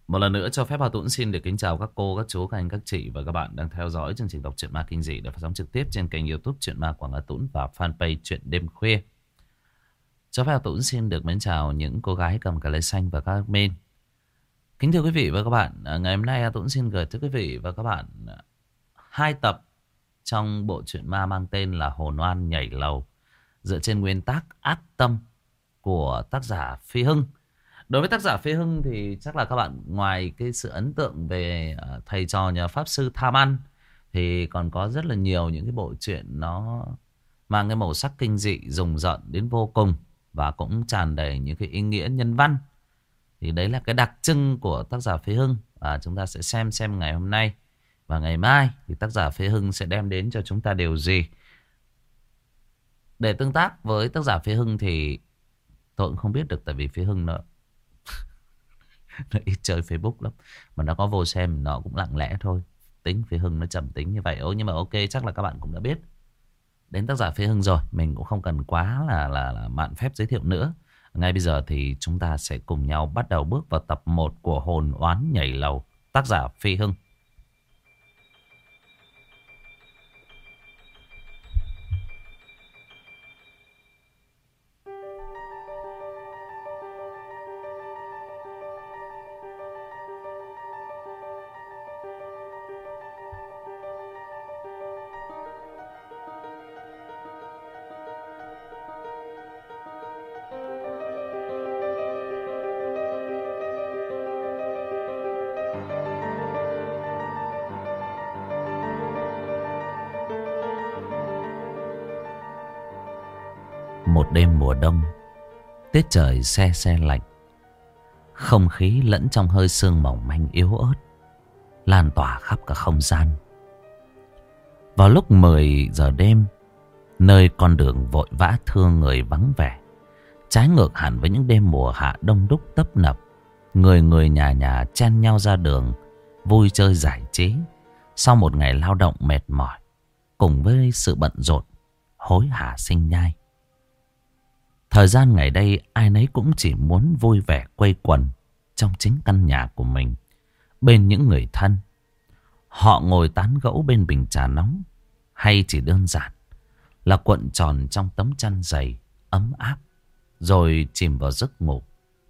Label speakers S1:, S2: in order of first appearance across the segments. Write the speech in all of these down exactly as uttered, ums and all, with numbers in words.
S1: Một lần nữa cho phép Hà Tũng xin được kính chào các cô, các chú, các anh, các chị và các bạn đang theo dõi chương trình đọc truyện ma kinh dị được phát sóng trực tiếp trên kênh YouTube Truyện Ma Quảng Hà Tũng và fanpage Truyện Đêm Khuya. Cho phép Hà Tũng xin được mến chào những cô gái cầm cà lê xanh và các admin. Kính thưa quý vị và các bạn, ngày hôm nay Hà Tũng xin gửi tới quý vị và các bạn hai tập trong bộ truyện ma mang tên là Hồn Oan Nhảy Lầu, dựa trên nguyên tác Ác Tâm của tác giả Phi Hưng. Đối với tác giả Phi Hưng thì chắc là các bạn ngoài cái sự ấn tượng về thầy trò nhà pháp sư tham ăn thì còn có rất là nhiều những cái bộ truyện nó mang cái màu sắc kinh dị rùng rợn đến vô cùng và cũng tràn đầy những cái ý nghĩa nhân văn. Thì đấy là cái đặc trưng của tác giả Phi Hưng, và chúng ta sẽ xem xem ngày hôm nay và ngày mai thì tác giả Phi Hưng sẽ đem đến cho chúng ta điều gì. Để tương tác với tác giả Phi Hưng thì tôi cũng không biết được, tại vì Phi Hưng nó nó ít chơi Facebook lắm, mà nó có vô xem nó cũng lặng lẽ thôi. Tính Phi Hưng nó trầm tính như vậy. Ồ, nhưng mà ok, chắc là các bạn cũng đã biết đến tác giả Phi Hưng rồi, mình cũng không cần quá là, là, là mạn phép giới thiệu nữa. Ngay bây giờ thì chúng ta sẽ cùng nhau bắt đầu bước vào tập một của Hồn Oán Nhảy Lầu, tác giả Phi Hưng. Một đêm mùa đông, tiết trời se se lạnh, không khí lẫn trong hơi sương mỏng manh yếu ớt lan tỏa khắp cả không gian. Vào lúc mười giờ đêm, nơi con đường vội vã thương người vắng vẻ, trái ngược hẳn với những đêm mùa hạ đông đúc tấp nập, người người nhà nhà chen nhau ra đường vui chơi giải trí sau một ngày lao động mệt mỏi cùng với sự bận rộn hối hả sinh nhai. Thời gian ngày đây ai nấy cũng chỉ muốn vui vẻ quây quần trong chính căn nhà của mình, bên những người thân. Họ ngồi tán gẫu bên bình trà nóng, hay chỉ đơn giản là cuộn tròn trong tấm chăn dày ấm áp rồi chìm vào giấc ngủ.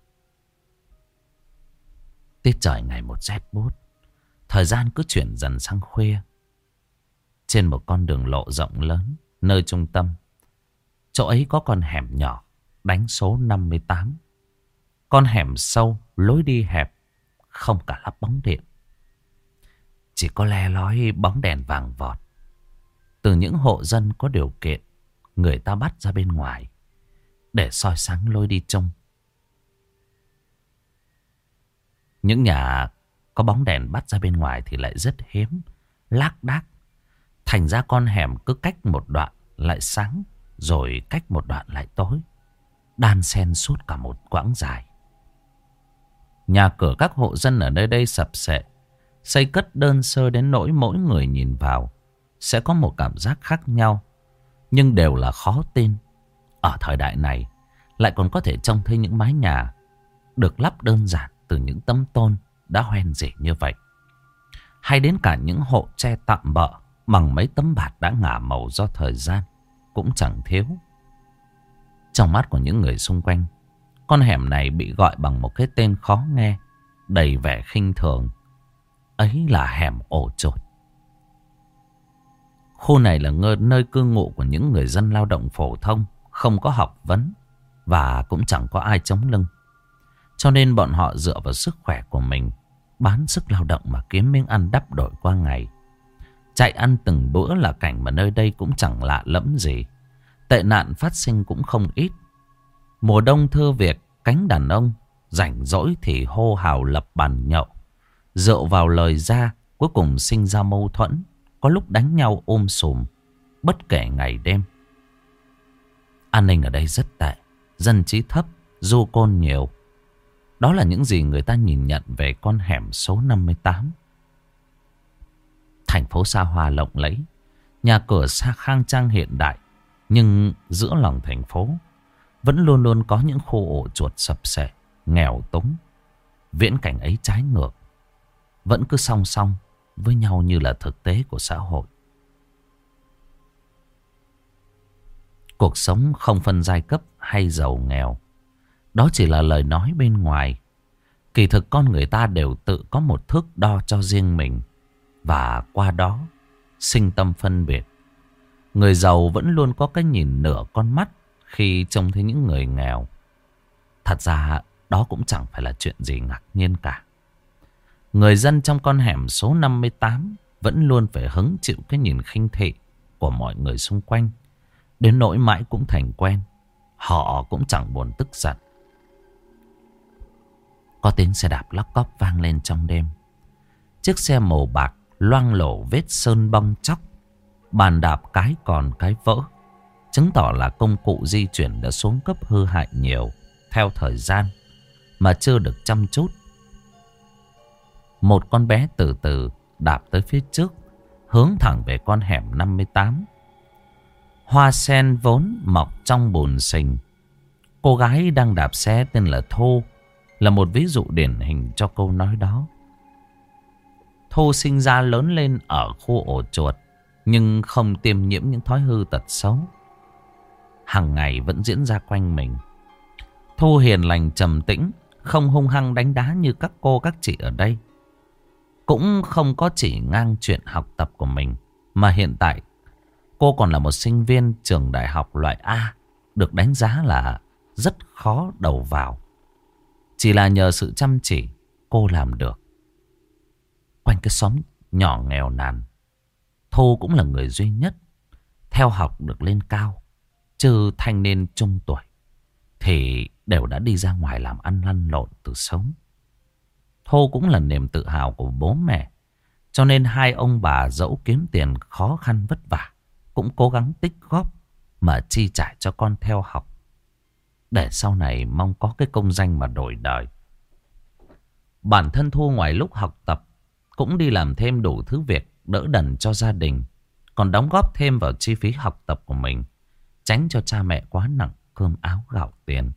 S1: Tiết trời ngày một rét buốt, thời gian cứ chuyển dần sang khuya. Trên một con đường lộ rộng lớn nơi trung tâm, chỗ ấy có con hẻm nhỏ đánh số năm mươi tám. Con hẻm sâu, lối đi hẹp, không cả lắp bóng điện. Chỉ có le lói bóng đèn vàng vọt từ những hộ dân có điều kiện người ta bắt ra bên ngoài để soi sáng lối đi chung. Những nhà có bóng đèn bắt ra bên ngoài thì lại rất hiếm, lác đác. Thành ra con hẻm cứ cách một đoạn lại sáng, rồi cách một đoạn lại tối, đan xen suốt cả một quãng dài. Nhà cửa các hộ dân ở nơi đây sập sệ, xây cất đơn sơ đến nỗi mỗi người nhìn vào sẽ có một cảm giác khác nhau. Nhưng đều là khó tin, ở thời đại này lại còn có thể trông thấy những mái nhà được lắp đơn giản từ những tấm tôn đã hoen rỉ như vậy. Hay đến cả những hộ tre tạm bợ bằng mấy tấm bạt đã ngả màu do thời gian cũng chẳng thiếu. Trong mắt của những người xung quanh, con hẻm này bị gọi bằng một cái tên khó nghe, đầy vẻ khinh thường. Ấy là hẻm ổ chuột. Khu này là nơi cư ngụ của những người dân lao động phổ thông, không có học vấn và cũng chẳng có ai chống lưng. Cho nên bọn họ dựa vào sức khỏe của mình, bán sức lao động mà kiếm miếng ăn đắp đổi qua ngày. Chạy ăn từng bữa là cảnh mà nơi đây cũng chẳng lạ lẫm gì. Tệ nạn phát sinh cũng không ít. Mùa đông thưa việc, cánh đàn ông rảnh rỗi thì hô hào lập bàn nhậu. Rượu vào lời ra, cuối cùng sinh ra mâu thuẫn, có lúc đánh nhau ôm sùm, bất kể ngày đêm. An ninh ở đây rất tệ, dân trí thấp, du côn nhiều. Đó là những gì người ta nhìn nhận về con hẻm số năm mươi tám. Thành phố xa hoa lộng lẫy, nhà cửa xa khang trang hiện đại, nhưng giữa lòng thành phố vẫn luôn luôn có những khu ổ chuột sập sệ, nghèo túng. viễn cảnh ấy trái ngược, vẫn cứ song song với nhau như là thực tế của xã hội. Cuộc sống không phân giai cấp hay giàu nghèo. Đó chỉ là lời nói bên ngoài. Kỳ thực con người ta đều tự có một thước đo cho riêng mình, và qua đó sinh tâm phân biệt. Người giàu vẫn luôn có cái nhìn nửa con mắt khi trông thấy những người nghèo. Thật ra đó cũng chẳng phải là chuyện gì ngạc nhiên cả. Người dân trong con hẻm số năm mươi tám vẫn luôn phải hứng chịu cái nhìn khinh thị của mọi người xung quanh. Đến nỗi mãi cũng thành quen. Họ cũng chẳng buồn tức giận. Có tiếng xe đạp lóc cóc vang lên trong đêm. Chiếc xe màu bạc loang lổ vết sơn bong chóc. Bàn đạp cái còn cái vỡ, chứng tỏ là công cụ di chuyển đã xuống cấp hư hại nhiều theo thời gian mà chưa được chăm chút. Một con bé từ từ đạp tới phía trước, hướng thẳng về con hẻm năm mươi tám. Hoa sen vốn mọc trong bùn sình. Cô gái đang đạp xe tên là Thu là một ví dụ điển hình cho câu nói đó. Thu sinh ra lớn lên ở khu ổ chuột, nhưng không tiêm nhiễm những thói hư tật xấu hàng ngày vẫn diễn ra quanh mình. Thu hiền lành trầm tĩnh, không hung hăng đánh đá như các cô các chị ở đây. Cũng không có chỉ ngang chuyện học tập của mình, mà hiện tại cô còn là một sinh viên trường đại học loại A, được đánh giá là rất khó đầu vào. Chỉ là nhờ sự chăm chỉ cô làm được. Quanh cái xóm nhỏ nghèo nàn, Thu cũng là người duy nhất theo học được lên cao. Chứ thanh niên trung tuổi thì đều đã đi ra ngoài làm ăn lăn lộn từ sớm. Thu cũng là niềm tự hào của bố mẹ. Cho nên hai ông bà dẫu kiếm tiền khó khăn vất vả cũng cố gắng tích góp mà chi trả cho con theo học, để sau này mong có cái công danh mà đổi đời. Bản thân Thu ngoài lúc học tập cũng đi làm thêm đủ thứ việc đỡ đần cho gia đình, còn đóng góp thêm vào chi phí học tập của mình, tránh cho cha mẹ quá nặng cơm áo gạo tiền.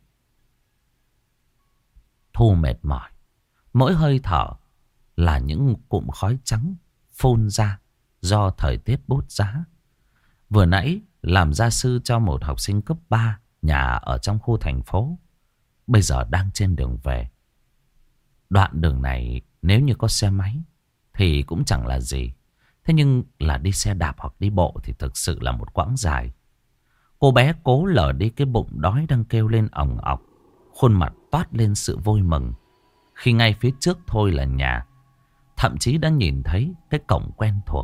S1: Thu mệt mỏi, mỗi hơi thở là những cụm khói trắng phun ra do thời tiết bút giá. Vừa nãy làm gia sư cho một học sinh cấp ba nhà ở trong khu thành phố, bây giờ đang trên đường về. Đoạn đường này nếu như có xe máy thì cũng chẳng là gì. Thế nhưng là đi xe đạp hoặc đi bộ thì thực sự là một quãng dài. Cô bé cố lờ đi cái bụng đói đang kêu lên ỏng ọc, khuôn mặt toát lên sự vui mừng khi ngay phía trước thôi là nhà. Thậm chí đã nhìn thấy cái cổng quen thuộc.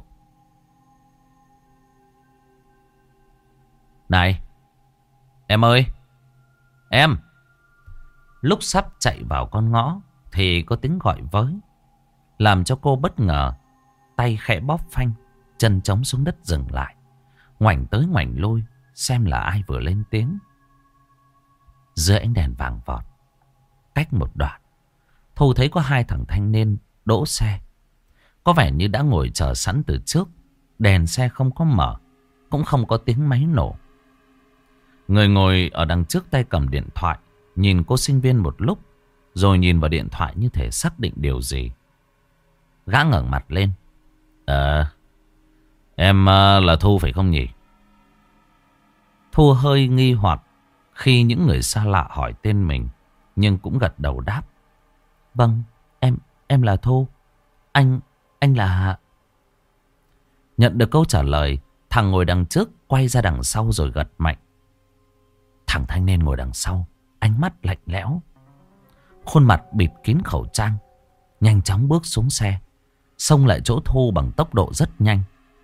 S1: Này, em ơi, em! Lúc sắp chạy vào con ngõ thì có tiếng gọi với, làm cho cô bất ngờ. Tay khẽ bóp phanh, chân chống xuống đất dừng lại, ngoảnh tới ngoảnh lui xem là ai vừa lên tiếng. Dưới ánh đèn vàng vọt, cách một đoạn, Thu thấy có hai thằng thanh niên đỗ xe. Có vẻ như đã ngồi chờ sẵn từ trước. Đèn xe không có mở, cũng không có tiếng máy nổ. Người ngồi ở đằng trước tay cầm điện thoại, nhìn cô sinh viên một lúc, rồi nhìn vào điện thoại như thể xác định điều gì. Gã ngẩng mặt lên. Ờ, em uh, là Thu phải không nhỉ? Thu hơi nghi hoặc khi những người xa lạ hỏi tên mình, nhưng cũng gật đầu đáp. Vâng, em em là Thu. Anh, anh là... Nhận được câu trả lời, thằng ngồi đằng trước quay ra đằng sau rồi gật mạnh. Thằng thanh niên ngồi đằng sau, ánh mắt lạnh lẽo, khuôn mặt bịt kín khẩu trang, nhanh chóng bước xuống xe, xông lại chỗ Thu bằng tốc độ rất nhanh.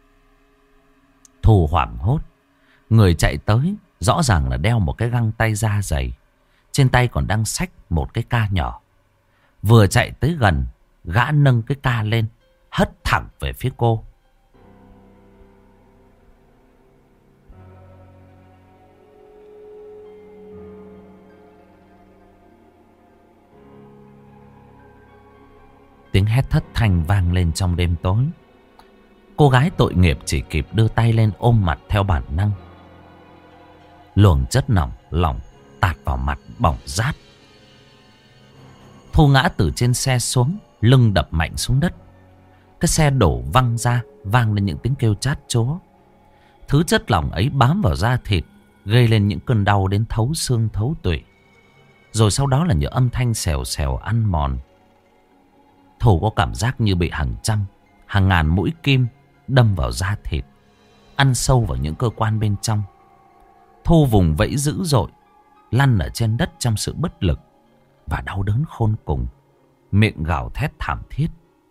S1: Thu hoảng hốt, người chạy tới rõ ràng là đeo một cái găng tay da dày, trên tay còn đang xách một cái ca nhỏ. Vừa chạy tới gần, gã nâng cái ca lên, hất thẳng về phía cô. Tiếng hét thất thanh vang lên trong đêm tối. Cô gái tội nghiệp chỉ kịp đưa tay lên ôm mặt theo bản năng. Luồng chất nóng lỏng tạt vào mặt bỏng rát. Thu ngã từ trên xe xuống, lưng đập mạnh xuống đất. Cái xe đổ văng ra, vang lên những tiếng kêu chát chúa. Thứ chất lỏng ấy bám vào da thịt, gây lên những cơn đau đến thấu xương thấu tủy. Rồi sau đó là những âm thanh xèo xèo ăn mòn. Thu có cảm giác như bị hàng trăm, hàng ngàn mũi kim đâm vào da thịt, ăn sâu vào những cơ quan bên trong. Thu vùng vẫy dữ dội, lăn ở trên đất trong sự bất lực và đau đớn khôn cùng, miệng gào thét thảm thiết.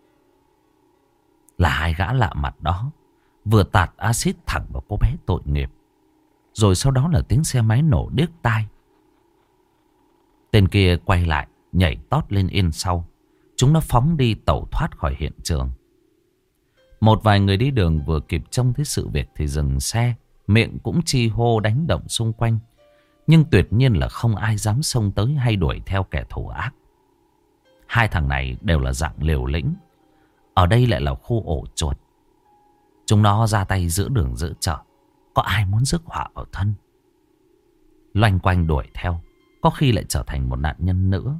S1: Là hai gã lạ mặt đó vừa tạt axit thẳng vào cô bé tội nghiệp. Rồi sau đó là tiếng xe máy nổ điếc tai. Tên kia quay lại, nhảy tót lên yên sau. Chúng nó phóng đi tẩu thoát khỏi hiện trường. Một vài người đi đường vừa kịp trông thấy sự việc thì dừng xe, miệng cũng chi hô đánh động xung quanh. Nhưng tuyệt nhiên là không ai dám xông tới hay đuổi theo kẻ thù ác. Hai thằng này đều là dạng liều lĩnh. Ở đây lại là khu ổ chuột. Chúng nó ra tay giữa đường giữa chợ, có ai muốn rước họa vào thân. Loanh quanh đuổi theo, có khi lại trở thành một nạn nhân nữa.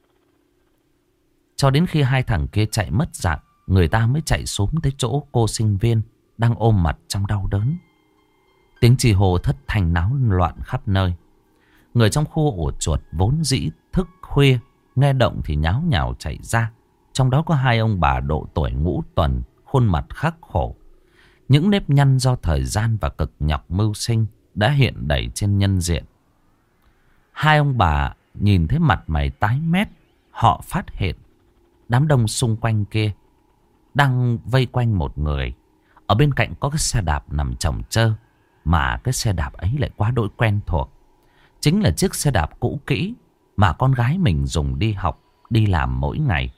S1: Cho đến khi hai thằng kia chạy mất dạng, người ta mới chạy xuống tới chỗ cô sinh viên đang ôm mặt trong đau đớn. Tiếng chi hô thất thanh náo loạn khắp nơi. Người trong khu ổ chuột vốn dĩ thức khuya, nghe động thì nháo nhào chạy ra. Trong đó có hai ông bà độ tuổi ngũ tuần, khuôn mặt khắc khổ. Những nếp nhăn do thời gian và cực nhọc mưu sinh đã hiện đầy trên nhân diện. Hai ông bà nhìn thấy mặt mày tái mét, họ phát hiện đám đông xung quanh kia đang vây quanh một người. Ở bên cạnh có cái xe đạp nằm chồng chơ, mà cái xe đạp ấy lại quá đỗi quen thuộc. Chính là chiếc xe đạp cũ kỹ mà con gái mình dùng đi học, đi làm mỗi ngày.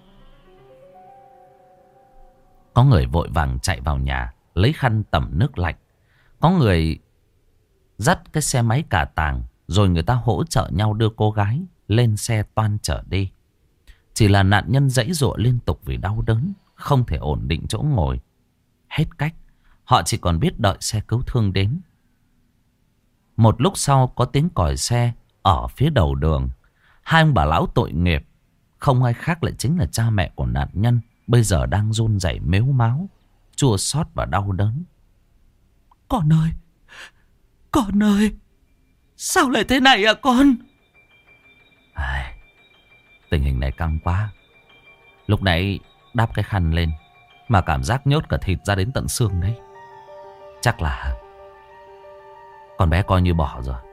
S1: Có người vội vàng chạy vào nhà, lấy khăn tẩm nước lạnh. Có người dắt cái xe máy cà tàng, rồi người ta hỗ trợ nhau đưa cô gái lên xe toan chở đi. Chỉ là nạn nhân giãy giụa liên tục vì đau đớn, không thể ổn định chỗ ngồi. Hết cách, họ chỉ còn biết đợi xe cứu thương đến. Một lúc sau có tiếng còi xe ở phía đầu đường. Hai ông bà lão tội nghiệp, không ai khác lại chính là cha mẹ của nạn nhân, bây giờ đang run rẩy mếu máo, chua xót và đau đớn. Con ơi, con ơi, sao lại thế này à con? À, tình hình này căng quá. Lúc nãy đáp cái khăn lên mà cảm giác nhốt cả thịt ra đến tận xương đấy. Chắc là con bé coi như bỏ rồi.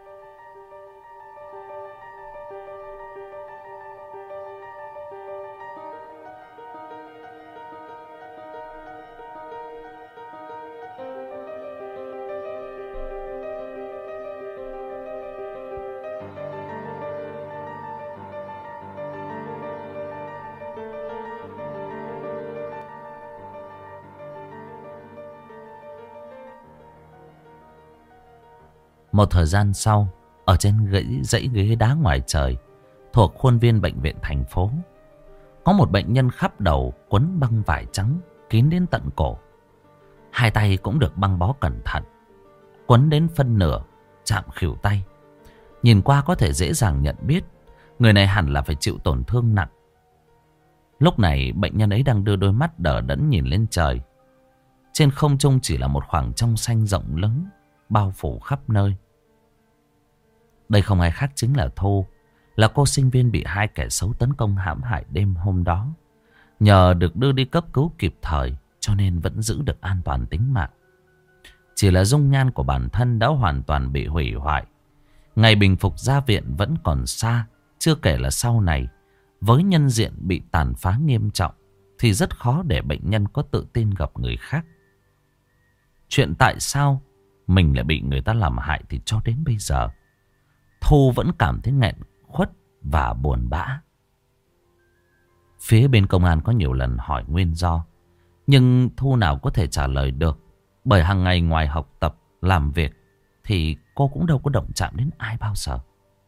S1: Một thời gian sau, ở trên gãy, dãy ghế đá ngoài trời thuộc khuôn viên bệnh viện thành phố, có một bệnh nhân khắp đầu quấn băng vải trắng kín đến tận cổ. Hai tay cũng được băng bó cẩn thận, quấn đến phân nửa chạm khuỷu tay. Nhìn qua có thể dễ dàng nhận biết người này hẳn là phải chịu tổn thương nặng. Lúc này bệnh nhân ấy đang đưa đôi mắt đờ đẫn nhìn lên trời. Trên không trung chỉ là một khoảng trong xanh rộng lớn, bao phủ khắp nơi. Đây không ai khác chính là Thu, là cô sinh viên bị hai kẻ xấu tấn công hãm hại đêm hôm đó. Nhờ được đưa đi cấp cứu kịp thời cho nên vẫn giữ được an toàn tính mạng. Chỉ là dung nhan của bản thân đã hoàn toàn bị hủy hoại. Ngày bình phục ra viện vẫn còn xa. Chưa kể là sau này, với nhân diện bị tàn phá nghiêm trọng, thì rất khó để bệnh nhân có tự tin gặp người khác. Chuyện tại sao mình lại bị người ta làm hại thì cho đến bây giờ Thu vẫn cảm thấy nghẹn khuất và buồn bã. Phía bên công an có nhiều lần hỏi nguyên do, nhưng Thu nào có thể trả lời được. Bởi hàng ngày ngoài học tập, làm việc thì cô cũng đâu có động chạm đến ai bao giờ.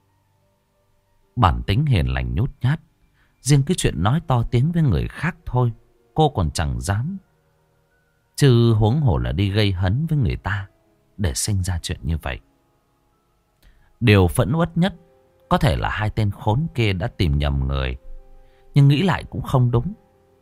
S1: Bản tính hiền lành nhút nhát, riêng cái chuyện nói to tiếng với người khác thôi cô còn chẳng dám, chứ huống hồ là đi gây hấn với người ta để sinh ra chuyện như vậy. Điều phẫn uất nhất có thể là hai tên khốn kia đã tìm nhầm người. Nhưng nghĩ lại cũng không đúng.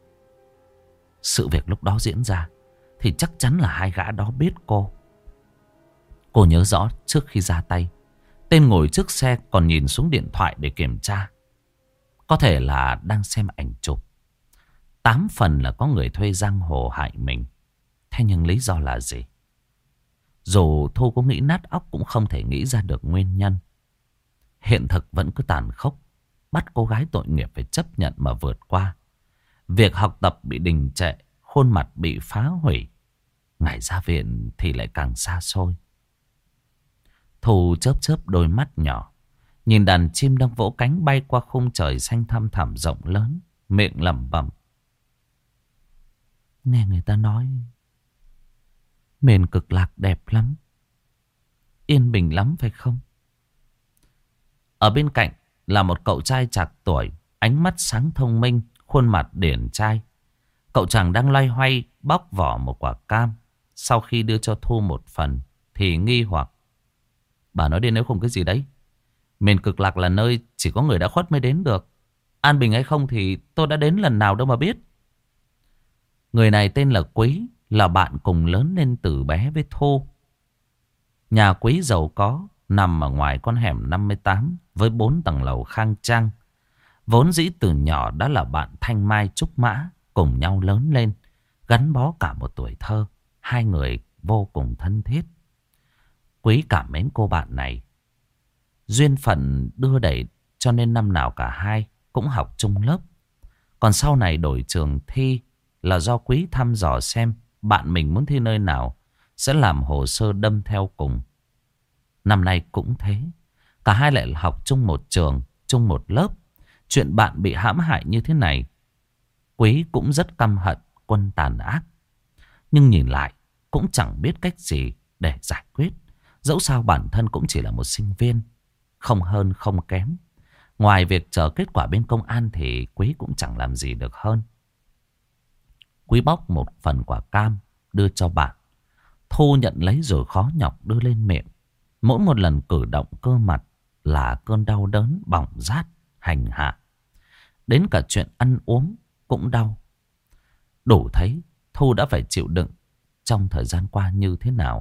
S1: Sự việc lúc đó diễn ra thì chắc chắn là hai gã đó biết cô. Cô nhớ rõ trước khi ra tay, tên ngồi trước xe còn nhìn xuống điện thoại để kiểm tra. Có thể là đang xem ảnh chụp. Tám phần là có người thuê giang hồ hại mình. Thế nhưng lý do là gì? Dù Thu có nghĩ nát óc cũng không thể nghĩ ra được nguyên nhân. Hiện thực vẫn cứ tàn khốc, bắt cô gái tội nghiệp phải chấp nhận mà vượt qua. Việc học tập bị đình trệ, khuôn mặt bị phá hủy. Ngày ra viện thì lại càng xa xôi. Thu chớp chớp đôi mắt nhỏ, nhìn đàn chim đang vỗ cánh bay qua khung trời xanh thăm thẳm rộng lớn, miệng lẩm bẩm. Nghe người ta nói miền Cực Lạc đẹp lắm, yên bình lắm phải không? Ở bên cạnh là một cậu trai trạc tuổi, ánh mắt sáng thông minh, khuôn mặt điển trai. Cậu chàng đang loay hoay bóc vỏ một quả cam. Sau khi đưa cho Thu một phần thì nghi hoặc. Bà nói đến nếu không cái gì đấy? Miền Cực Lạc là nơi chỉ có người đã khuất mới đến được. An bình hay không thì tôi đã đến lần nào đâu mà biết. Người này tên là Quý, là bạn cùng lớn lên từ bé với Thu. Nhà Quý giàu có, nằm ở ngoài con hẻm năm mươi tám với bốn tầng lầu khang trang. Vốn dĩ từ nhỏ đã là bạn thanh mai trúc mã, cùng nhau lớn lên, gắn bó cả một tuổi thơ. Hai người vô cùng thân thiết. Quý cảm mến cô bạn này. Duyên phận đưa đẩy cho nên năm nào cả hai cũng học chung lớp. Còn sau này đổi trường thi là do Quý thăm dò xem bạn mình muốn thi nơi nào, sẽ làm hồ sơ đâm theo cùng. Năm nay cũng thế. Cả hai lại học chung một trường, chung một lớp. Chuyện bạn bị hãm hại như thế này, Quý cũng rất căm hận Quân tàn ác. Nhưng nhìn lại cũng chẳng biết cách gì để giải quyết. Dẫu sao bản thân cũng chỉ là một sinh viên, không hơn không kém. Ngoài việc chờ kết quả bên công an thì Quý cũng chẳng làm gì được hơn. Quý bóc một phần quả cam đưa cho bạn. Thu nhận lấy rồi khó nhọc đưa lên miệng. Mỗi một lần cử động cơ mặt là cơn đau đớn bỏng rát hành hạ. Đến cả chuyện ăn uống cũng đau. Đủ thấy Thu đã phải chịu đựng trong thời gian qua như thế nào.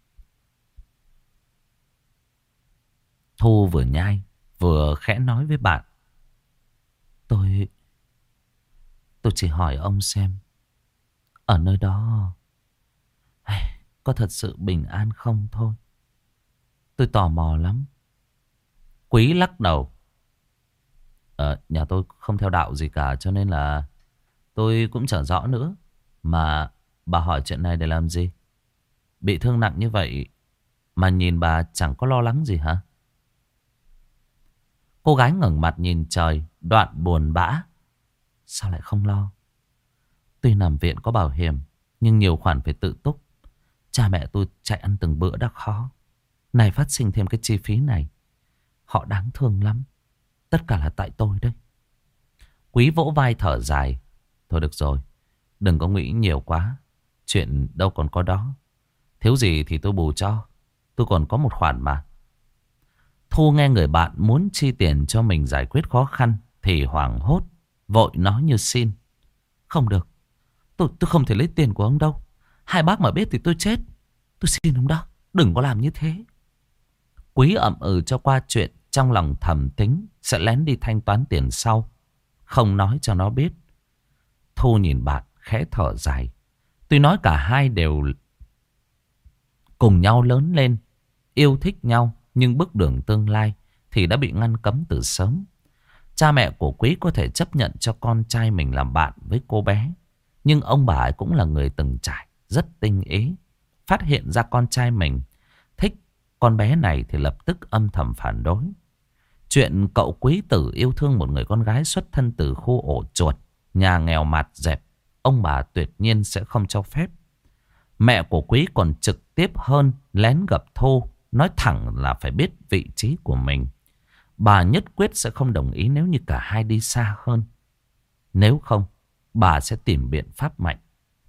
S1: Thu vừa nhai vừa khẽ nói với bạn. Tôi Tôi chỉ hỏi ông xem, ở nơi đó có thật sự bình an không thôi. Tôi tò mò lắm. Quý lắc đầu. Ờ, nhà tôi không theo đạo gì cả, cho nên là tôi cũng chẳng rõ nữa. Mà bà hỏi chuyện này để làm gì? Bị thương nặng như vậy mà nhìn bà chẳng có lo lắng gì hả? Cô gái ngẩng mặt nhìn trời, đoạn buồn bã. Sao lại không lo? Tuy nằm viện có bảo hiểm, nhưng nhiều khoản phải tự túc. Cha mẹ tôi chạy ăn từng bữa đã khó, này phát sinh thêm cái chi phí này. Họ đáng thương lắm. Tất cả là tại tôi đấy. Quý vỗ vai thở dài. Thôi được rồi, đừng có nghĩ nhiều quá. Chuyện đâu còn có đó. Thiếu gì thì tôi bù cho. Tôi còn có một khoản mà. Thu nghe người bạn muốn chi tiền cho mình giải quyết khó khăn thì hoảng hốt, vội nói như xin. Không được, tôi, tôi không thể lấy tiền của ông đâu. Hai bác mà biết thì tôi chết. Tôi xin ông đó, đừng có làm như thế. Quý ậm ừ cho qua chuyện, trong lòng thầm tính sẽ lén đi thanh toán tiền sau, không nói cho nó biết. Thu nhìn bạn khẽ thở dài. Tuy nói cả hai đều cùng nhau lớn lên, yêu thích nhau, nhưng bước đường tương lai thì đã bị ngăn cấm từ sớm. Cha mẹ của Quý có thể chấp nhận cho con trai mình làm bạn với cô bé, nhưng ông bà ấy cũng là người từng trải, rất tinh ý. Phát hiện ra con trai mình thích con bé này thì lập tức âm thầm phản đối. Chuyện cậu Quý tử yêu thương một người con gái xuất thân từ khu ổ chuột, nhà nghèo mạt dẹp, ông bà tuyệt nhiên sẽ không cho phép. Mẹ của Quý còn trực tiếp hơn, lén gặp Thu, nói thẳng là phải biết vị trí của mình. Bà nhất quyết sẽ không đồng ý nếu như cả hai đi xa hơn. Nếu không, bà sẽ tìm biện pháp mạnh.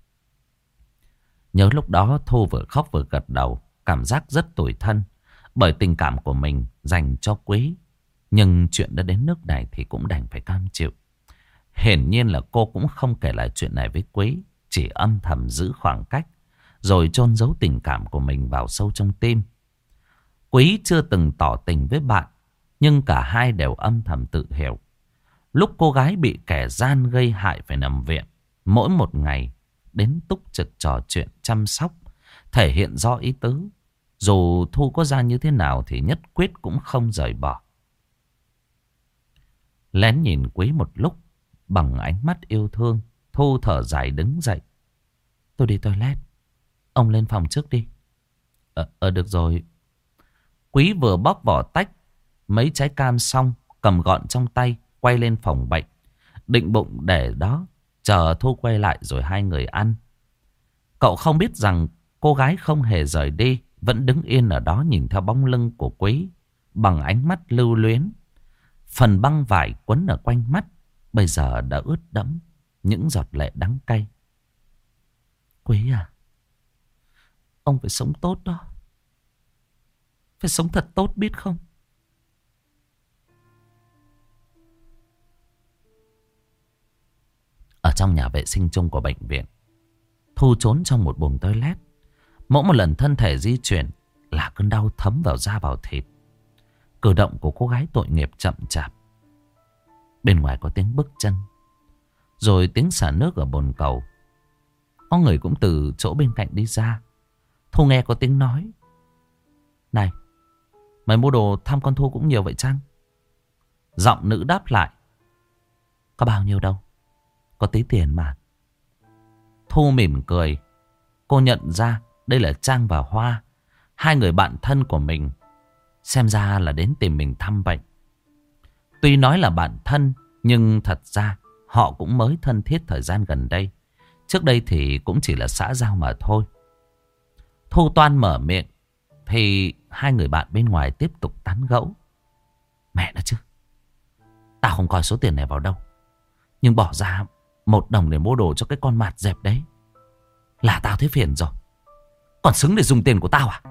S1: Nhớ lúc đó Thu vừa khóc vừa gật đầu, cảm giác rất tủi thân bởi tình cảm của mình dành cho Quý. Nhưng chuyện đã đến nước này thì cũng đành phải cam chịu. Hiển nhiên là cô cũng không kể lại chuyện này với Quý, chỉ âm thầm giữ khoảng cách, rồi chôn giấu tình cảm của mình vào sâu trong tim. Quý chưa từng tỏ tình với bạn, nhưng cả hai đều âm thầm tự hiểu. Lúc cô gái bị kẻ gian gây hại phải nằm viện, mỗi một ngày đến túc trực trò chuyện chăm sóc, thể hiện rõ ý tứ. Dù Thu có ra như thế nào thì nhất quyết cũng không rời bỏ. Lén nhìn Quý một lúc, bằng ánh mắt yêu thương, Thu thở dài đứng dậy. Tôi đi toilet, ông lên phòng trước đi. Ờ, ờ được rồi. Quý vừa bóc vỏ tách mấy trái cam xong, cầm gọn trong tay, quay lên phòng bệnh. Định bụng để đó, chờ Thu quay lại rồi hai người ăn. Cậu không biết rằng cô gái không hề rời đi, vẫn đứng yên ở đó nhìn theo bóng lưng của Quý bằng ánh mắt lưu luyến. Phần băng vải quấn ở quanh mắt bây giờ đã ướt đẫm những giọt lệ đắng cay. Quý à, ông phải sống tốt đó. Phải sống thật tốt biết không? Ở trong nhà vệ sinh chung của bệnh viện, Thu trốn trong một buồng toilet. Mỗi một lần thân thể di chuyển là cơn đau thấm vào da vào thịt. Cử động của cô gái tội nghiệp chậm chạp. Bên ngoài có tiếng bước chân, rồi tiếng xả nước ở bồn cầu. Có người cũng từ chỗ bên cạnh đi ra. Thu nghe có tiếng nói. Này, mày mua đồ thăm con Thu cũng nhiều vậy chăng? Giọng nữ đáp lại. Có bao nhiêu đâu, có tí tiền mà. Thu mỉm cười. Cô nhận ra đây là Trang và Hoa, hai người bạn thân của mình. Xem ra là đến tìm mình thăm bệnh. Tuy nói là bạn thân, nhưng thật ra họ cũng mới thân thiết thời gian gần đây. Trước đây thì cũng chỉ là xã giao mà thôi. Thu toan mở miệng thì hai người bạn bên ngoài tiếp tục tán gẫu. Mẹ nó chứ, tao không coi số tiền này vào đâu, nhưng bỏ ra một đồng để mua đồ cho cái con mạt dẹp đấy là tao thấy phiền rồi. Còn xứng để dùng tiền của tao à?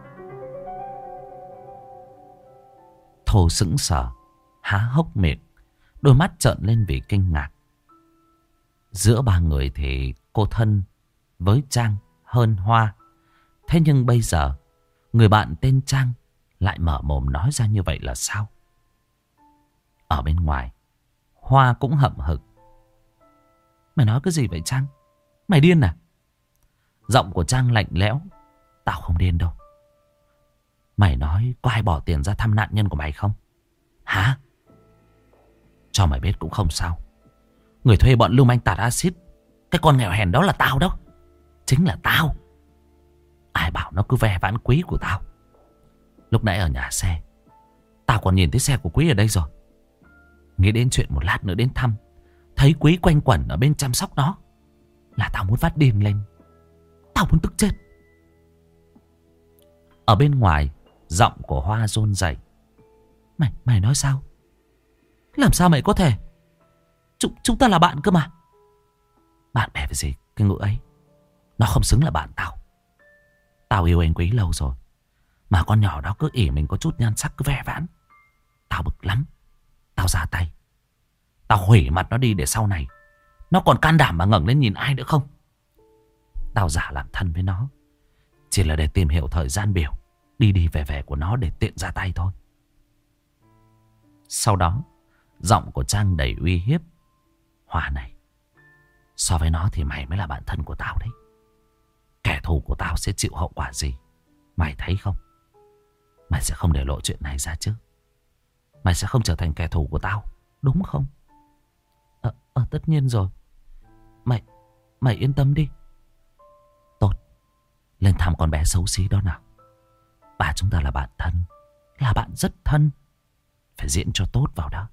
S1: Thô sững sờ, há hốc miệng, đôi mắt trợn lên vì kinh ngạc. Giữa ba người thì cô thân với Trang hơn Hoa. Thế nhưng bây giờ người bạn tên Trang lại mở mồm nói ra như vậy là sao? Ở bên ngoài, Hoa cũng hậm hực. Mày nói cái gì vậy Trang? Mày điên à? Giọng của Trang lạnh lẽo. Tao không điên đâu. Mày nói có ai bỏ tiền ra thăm nạn nhân của mày không? Hả? Cho mày biết cũng không sao. Người thuê bọn lưu manh tạt axit, cái con nghèo hèn đó là tao đó. Chính là tao. Ai bảo nó cứ ve vãn Quý của tao. Lúc nãy ở nhà xe, tao còn nhìn thấy xe của Quý ở đây rồi. Nghĩ đến chuyện một lát nữa đến thăm, thấy Quý quanh quẩn ở bên chăm sóc nó, là tao muốn phát điên lên. Tao muốn tức chết. Ở bên ngoài, giọng của Hoa run rẩy. Mày, mày nói sao? Làm sao mày có thể? Chúng, chúng ta là bạn cơ mà. Bạn bè với gì cái ngữ ấy, nó không xứng là bạn tao. Tao yêu anh Quý lâu rồi, mà con nhỏ đó cứ ỉ mình có chút nhan sắc cứ ve vãn. Tao bực lắm. Tao ra tay. Tao hủy mặt nó đi để sau này nó còn can đảm mà ngẩng lên nhìn ai nữa không. Tao giả làm thân với nó chỉ là để tìm hiểu thời gian biểu đi đi về về của nó để tiện ra tay thôi. Sau đó, giọng của Trang đầy uy hiếp. Hoa này, so với nó thì mày mới là bạn thân của tao đấy. Kẻ thù của tao sẽ chịu hậu quả gì mày thấy không? Mày sẽ không để lộ chuyện này ra chứ? Mày sẽ không trở thành kẻ thù của tao, đúng không? Ờ, ờ tất nhiên rồi. Mày, mày yên tâm đi. Tốt, lên thăm con bé xấu xí đó nào. Bà chúng ta là bạn thân, là bạn rất thân. Phải diễn cho tốt vào đó.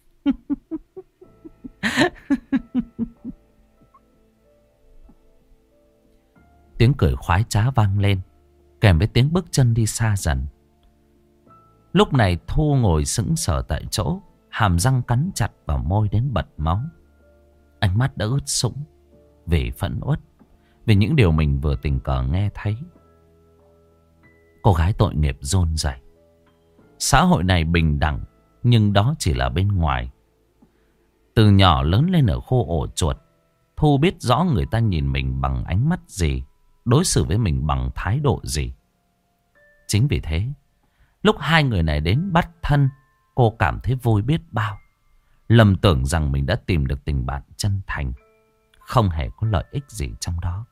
S1: Tiếng cười khoái trá vang lên, kèm với tiếng bước chân đi xa dần. Lúc này Thu ngồi sững sờ tại chỗ, hàm răng cắn chặt vào môi đến bật máu. Ánh mắt đã ướt sũng vì phẫn uất, vì những điều mình vừa tình cờ nghe thấy. Cô gái tội nghiệp run rẩy. Xã hội này bình đẳng, nhưng đó chỉ là bên ngoài. Từ nhỏ lớn lên ở khu ổ chuột, Thu biết rõ người ta nhìn mình bằng ánh mắt gì, đối xử với mình bằng thái độ gì. Chính vì thế, lúc hai người này đến bắt thân, cô cảm thấy vui biết bao. Lầm tưởng rằng mình đã tìm được tình bạn chân thành, không hề có lợi ích gì trong đó.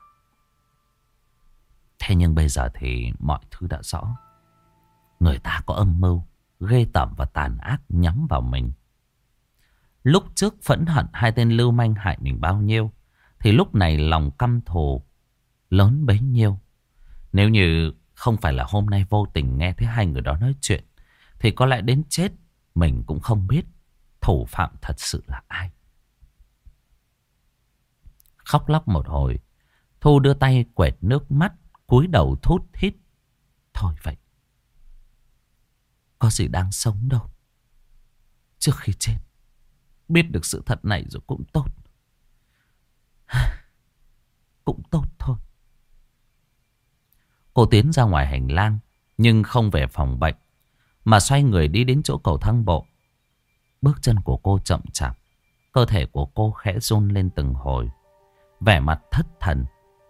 S1: Thế nhưng bây giờ thì mọi thứ đã rõ. Người ta có âm mưu ghê tởm và tàn ác nhắm vào mình. Lúc trước phẫn hận hai tên lưu manh hại mình bao nhiêu, thì lúc này lòng căm thù lớn bấy nhiêu. Nếu như không phải là hôm nay vô tình nghe thấy hai người đó nói chuyện, thì có lẽ đến chết mình cũng không biết thủ phạm thật sự là ai. Khóc lóc một hồi, Thu đưa tay quệt nước mắt, cúi đầu thút thít. Thôi vậy, có gì đáng sống đâu. Trước khi chết, biết được sự thật này rồi cũng tốt. Cũng tốt thôi. Cô tiến ra ngoài hành lang, nhưng không về phòng bệnh, mà xoay người đi đến chỗ cầu thang bộ. Bước chân của cô chậm chạp, cơ thể của cô khẽ run lên từng hồi, vẻ mặt thất thần.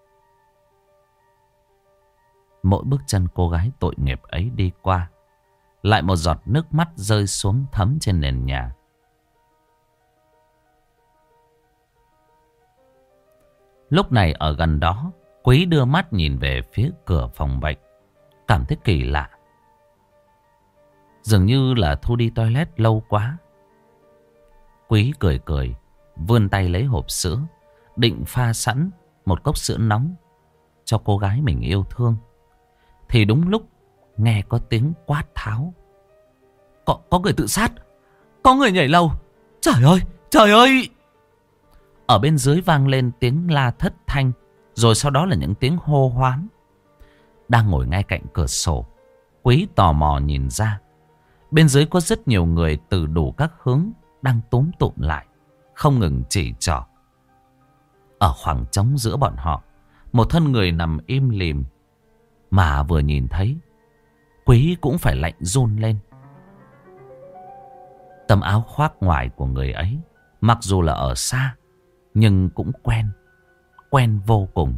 S1: Mỗi bước chân cô gái tội nghiệp ấy đi qua, lại một giọt nước mắt rơi xuống thấm trên nền nhà. Lúc này ở gần đó, Quý đưa mắt nhìn về phía cửa phòng bệnh, cảm thấy kỳ lạ. Dường như là Thu đi toilet lâu quá. Quý cười cười, vươn tay lấy hộp sữa, định pha sẵn một cốc sữa nóng cho cô gái mình yêu thương. Thì đúng lúc nghe có tiếng quát tháo. Có, có người tự sát, có người nhảy lầu. Trời ơi, trời ơi! Ở bên dưới vang lên tiếng la thất thanh, rồi sau đó là những tiếng hô hoán. Đang ngồi ngay cạnh cửa sổ, Quý tò mò nhìn ra. Bên dưới có rất nhiều người từ đủ các hướng đang túm tụm lại, không ngừng chỉ trỏ. Ở khoảng trống giữa bọn họ, một thân người nằm im lìm, mà vừa nhìn thấy, Quý cũng phải lạnh run lên. Tấm áo khoác ngoài của người ấy, mặc dù là ở xa, nhưng cũng quen, quen vô cùng.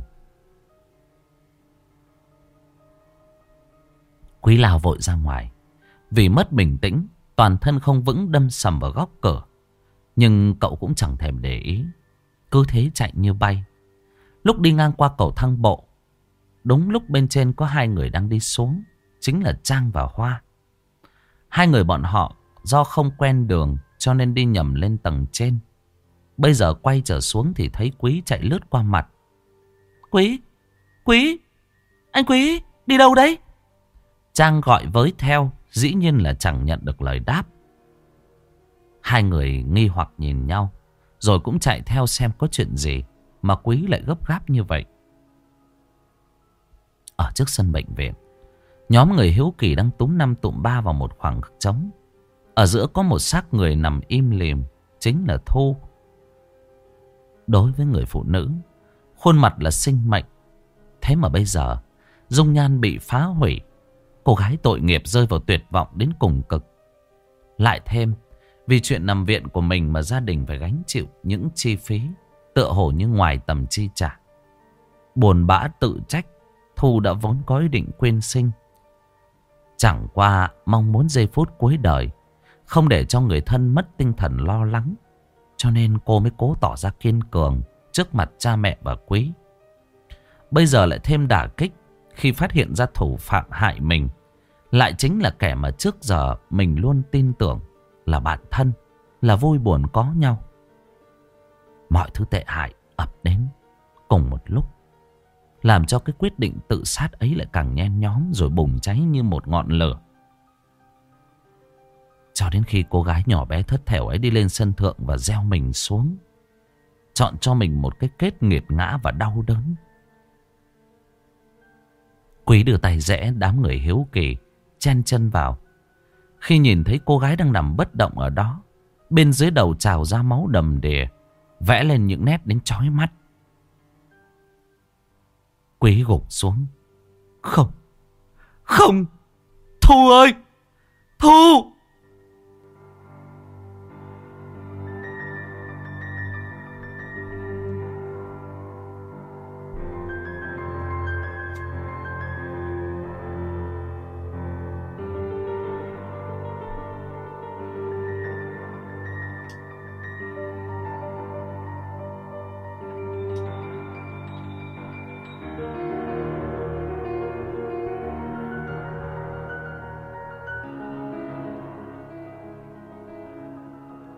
S1: Quý lao vội ra ngoài. Vì mất bình tĩnh, toàn thân không vững đâm sầm vào góc cửa. Nhưng cậu cũng chẳng thèm để ý, cứ thế chạy như bay. Lúc đi ngang qua cầu thang bộ, đúng lúc bên trên có hai người đang đi xuống, chính là Trang và Hoa. Hai người bọn họ do không quen đường cho nên đi nhầm lên tầng trên. Bây giờ quay trở xuống thì thấy Quý chạy lướt qua mặt. Quý, Quý, anh Quý, đi đâu đấy? Trang gọi với theo, dĩ nhiên là chẳng nhận được lời đáp. Hai người nghi hoặc nhìn nhau, rồi cũng chạy theo xem có chuyện gì mà Quý lại gấp gáp như vậy. Ở trước sân bệnh viện, nhóm người hiếu kỳ đang túm năm tụm ba vào một khoảng trống. Ở giữa có một xác người nằm im lìm, chính là Thu. Đối với người phụ nữ, khuôn mặt là sinh mệnh. Thế mà bây giờ, dung nhan bị phá hủy. Cô gái tội nghiệp rơi vào tuyệt vọng đến cùng cực. Lại thêm, vì chuyện nằm viện của mình mà gia đình phải gánh chịu những chi phí tựa hồ như ngoài tầm chi trả. Buồn bã tự trách, Thu đã vốn có ý định quyên sinh. Chẳng qua mong muốn giây phút cuối đời, không để cho người thân mất tinh thần lo lắng, cho nên cô mới cố tỏ ra kiên cường trước mặt cha mẹ và Quý. Bây giờ lại thêm đả kích khi phát hiện ra thủ phạm hại mình lại chính là kẻ mà trước giờ mình luôn tin tưởng là bạn thân, là vui buồn có nhau. Mọi thứ tệ hại ập đến cùng một lúc, làm cho cái quyết định tự sát ấy lại càng nhen nhóm rồi bùng cháy như một ngọn lửa. Cho đến khi cô gái nhỏ bé thất thểu ấy đi lên sân thượng và gieo mình xuống, chọn cho mình một cái kết nghiệt ngã và đau đớn. Quý đưa tay rẽ đám người hiếu kỳ, chen chân vào. Khi nhìn thấy cô gái đang nằm bất động ở đó, bên dưới đầu trào ra máu đầm đìa, vẽ lên những nét đến chói mắt. Quý gục xuống. Không, không, Thu ơi, Thu!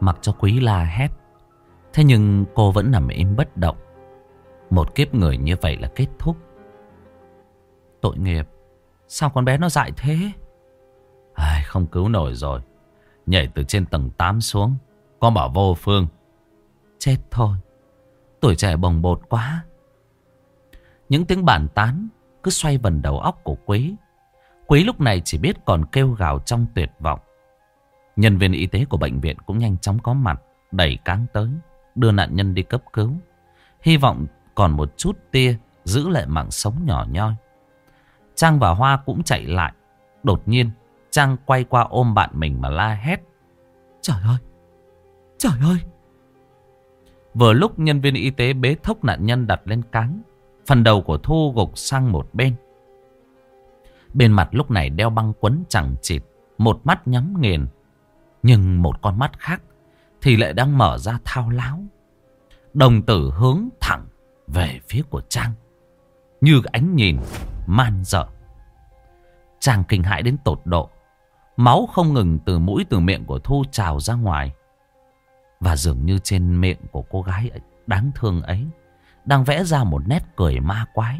S1: mặc cho Quý la hét. Thế nhưng cô vẫn nằm im bất động. Một kiếp người như vậy là kết thúc. Tội nghiệp. Sao con bé nó dại thế? Ai, không cứu nổi rồi. Nhảy từ trên tầng tám xuống. Con bảo vô phương. Chết thôi. Tuổi trẻ bồng bột quá. Những tiếng bàn tán cứ xoay vần đầu óc của Quý. Quý lúc này chỉ biết còn kêu gào trong tuyệt vọng. Nhân viên y tế của bệnh viện cũng nhanh chóng có mặt, đẩy cáng tới, đưa nạn nhân đi cấp cứu. Hy vọng còn một chút tia giữ lại mạng sống nhỏ nhoi. Trang và Hoa cũng chạy lại. Đột nhiên Trang quay qua ôm bạn mình mà la hét. Trời ơi! Trời ơi! Vừa lúc nhân viên y tế bế thốc nạn nhân đặt lên cáng, phần đầu của Thu gục sang một bên. Bên mặt lúc này đeo băng quấn chằng chịt, một mắt nhắm nghiền. Nhưng một con mắt khác thì lại đang mở ra thao láo. Đồng tử hướng thẳng về phía của Trang, như ánh nhìn man dợ. Trang kinh hãi đến tột độ. Máu không ngừng từ mũi từ miệng của Thu trào ra ngoài. Và dường như trên miệng của cô gái đáng thương ấy đang vẽ ra một nét cười ma quái.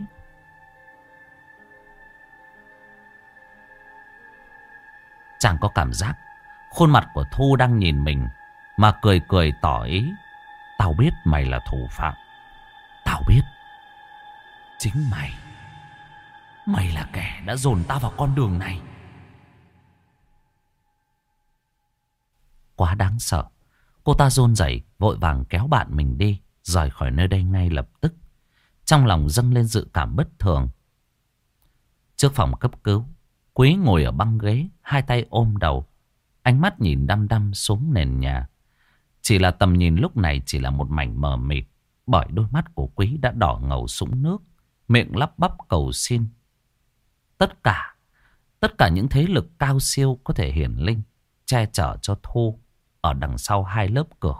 S1: Chàng có cảm giác khuôn mặt của Thu đang nhìn mình mà cười cười tỏ ý. Tao biết mày là thủ phạm. Tao biết. Chính mày. Mày là kẻ đã dồn tao vào con đường này. Quá đáng sợ. Cô ta run rẩy vội vàng kéo bạn mình đi, rời khỏi nơi đây ngay lập tức. Trong lòng dâng lên dự cảm bất thường. Trước phòng cấp cứu, Quý ngồi ở băng ghế, hai tay ôm đầu, ánh mắt nhìn đăm đăm xuống nền nhà. Chỉ là tầm nhìn lúc này chỉ là một mảnh mờ mịt, bởi đôi mắt của Quý đã đỏ ngầu sũng nước, miệng lắp bắp cầu xin. Tất cả, tất cả những thế lực cao siêu có thể hiển linh, che chở cho Thu ở đằng sau hai lớp cửa.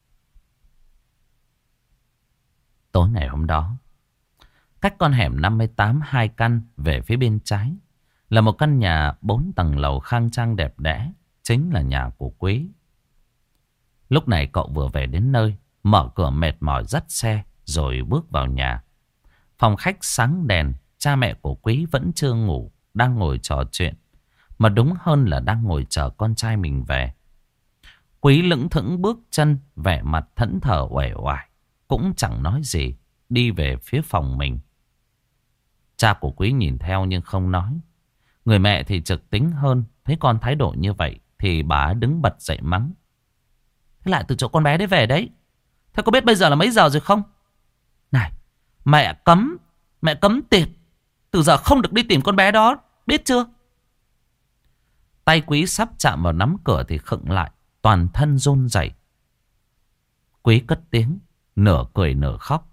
S1: Tối ngày hôm đó, cách con hẻm năm mươi tám hai căn về phía bên trái là một căn nhà bốn tầng lầu khang trang đẹp đẽ, chính là nhà của Quý. Lúc này cậu vừa về đến nơi, mở cửa mệt mỏi dắt xe rồi bước vào nhà. Phòng khách sáng đèn, cha mẹ của Quý vẫn chưa ngủ, đang ngồi trò chuyện, mà đúng hơn là đang ngồi chờ con trai mình về. Quý lững thững bước chân, vẻ mặt thẫn thờ uể oải, cũng chẳng nói gì, đi về phía phòng mình. Cha của Quý nhìn theo nhưng không nói. Người mẹ thì trực tính hơn, thấy con thái độ như vậy thì bà đứng bật dậy mắng. Thế lại từ chỗ con bé đấy về đấy. Thế có biết bây giờ là mấy giờ rồi không? Này, mẹ cấm, mẹ cấm tiệt. Từ giờ không được đi tìm con bé đó, biết chưa? Tay Quý sắp chạm vào nắm cửa thì khựng lại, toàn thân run rẩy. Quý cất tiếng, nửa cười nửa khóc.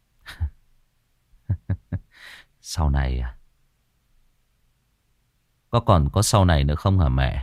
S1: Sau này à? Có còn có sau này nữa không hả mẹ?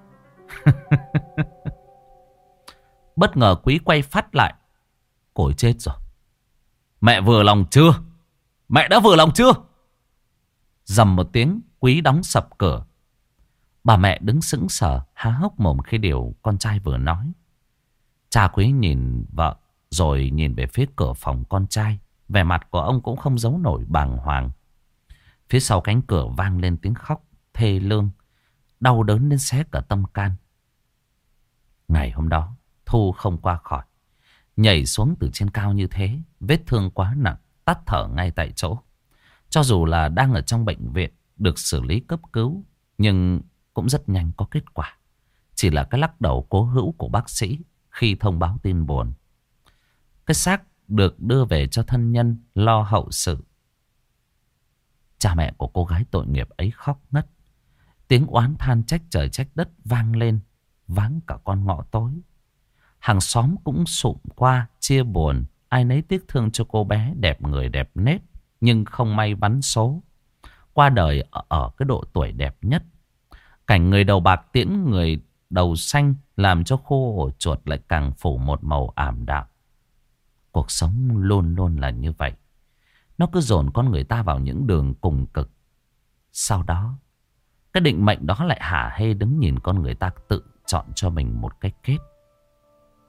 S1: Bất ngờ Quý quay phát lại. Cô ấy chết rồi. Mẹ vừa lòng chưa? Mẹ đã vừa lòng chưa? Dầm một tiếng, Quý đóng sập cửa. Bà mẹ đứng sững sờ, há hốc mồm khi điều con trai vừa nói. Cha Quý nhìn vợ rồi nhìn về phía cửa phòng con trai. Vẻ mặt của ông cũng không giấu nổi bàng hoàng. Phía sau cánh cửa vang lên tiếng khóc thê lương, đau đớn đến xé cả tâm can. Ngày hôm đó Thu không qua khỏi. Nhảy xuống từ trên cao như thế, vết thương quá nặng, tắt thở ngay tại chỗ. Cho dù là đang ở trong bệnh viện, được xử lý cấp cứu, nhưng cũng rất nhanh có kết quả. Chỉ là cái lắc đầu cố hữu của bác sĩ khi thông báo tin buồn. Cái xác được đưa về cho thân nhân lo hậu sự. Cha mẹ của cô gái tội nghiệp ấy khóc ngất. Tiếng oán than trách trời trách đất vang lên, váng cả con ngõ tối. Hàng xóm cũng sụm qua chia buồn. Ai nấy tiếc thương cho cô bé đẹp người đẹp nết, nhưng không may bắn số, qua đời ở, ở cái độ tuổi đẹp nhất. Cảnh người đầu bạc tiễn người đầu xanh làm cho khô ổ chuột lại càng phủ một màu ảm đạm. Cuộc sống luôn luôn là như vậy. Nó cứ dồn con người ta vào những đường cùng cực. Sau đó, cái định mệnh đó lại hả hê đứng nhìn con người ta tự chọn cho mình một cái kết.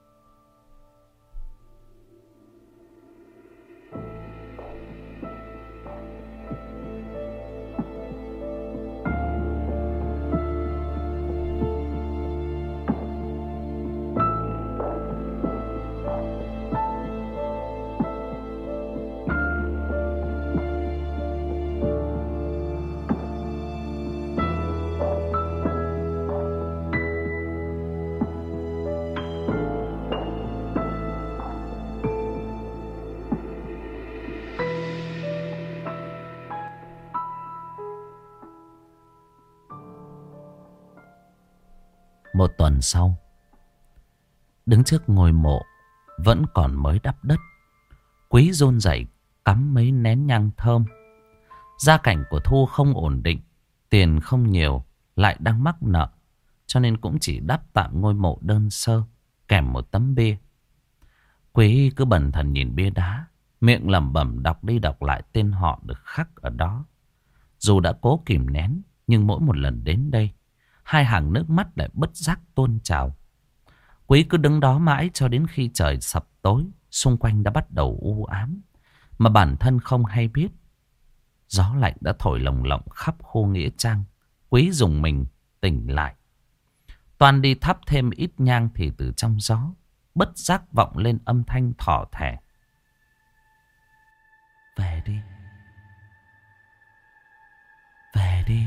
S1: Một tuần sau, đứng trước ngôi mộ vẫn còn mới đắp đất, Quý run rẩy cắm mấy nén nhang thơm. Gia cảnh của Thu không ổn định, tiền không nhiều, lại đang mắc nợ, cho nên cũng chỉ đắp tạm ngôi mộ đơn sơ kèm một tấm bia. Quý cứ bần thần nhìn bia đá, miệng lẩm bẩm đọc đi đọc lại tên họ được khắc ở đó. Dù đã cố kìm nén, nhưng mỗi một lần đến đây, hai hàng nước mắt lại bất giác tuôn trào. Quý cứ đứng đó mãi cho đến khi trời sập tối, xung quanh đã bắt đầu u ám, mà bản thân không hay biết. Gió lạnh đã thổi lồng lộng khắp khu nghĩa trang. Quý dùng mình tỉnh lại. Toàn đi thắp thêm ít nhang thì từ trong gió bất giác vọng lên âm thanh thỏ thẻ. Về đi. Về đi.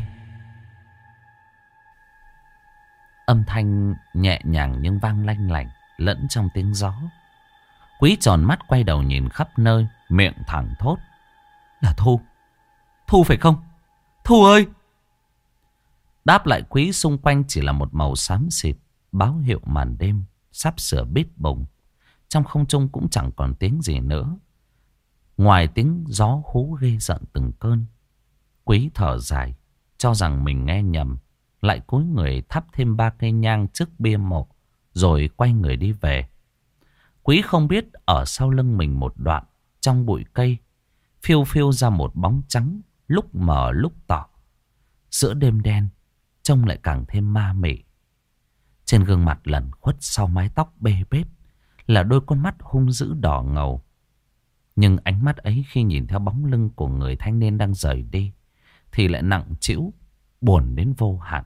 S1: Âm thanh nhẹ nhàng nhưng vang lanh lảnh lẫn trong tiếng gió. Quý tròn mắt quay đầu nhìn khắp nơi, miệng thẳng thốt. Là Thu. Thu phải không? Thu ơi! Đáp lại Quý xung quanh chỉ là một màu xám xịt, báo hiệu màn đêm sắp sửa bít bùng. Trong không trung cũng chẳng còn tiếng gì nữa, ngoài tiếng gió hú ghê rợn từng cơn. Quý thở dài, cho rằng mình nghe nhầm, lại cúi người thắp thêm ba cây nhang trước bia mộ, rồi quay người đi về. Quý không biết ở sau lưng mình một đoạn, trong bụi cây, phiêu phiêu ra một bóng trắng, lúc mờ lúc tỏ. Giữa đêm đen, trông lại càng thêm ma mị. Trên gương mặt lẩn khuất sau mái tóc bê bết là đôi con mắt hung dữ đỏ ngầu. Nhưng ánh mắt ấy khi nhìn theo bóng lưng của người thanh niên đang rời đi thì lại nặng trĩu, buồn đến vô hạn.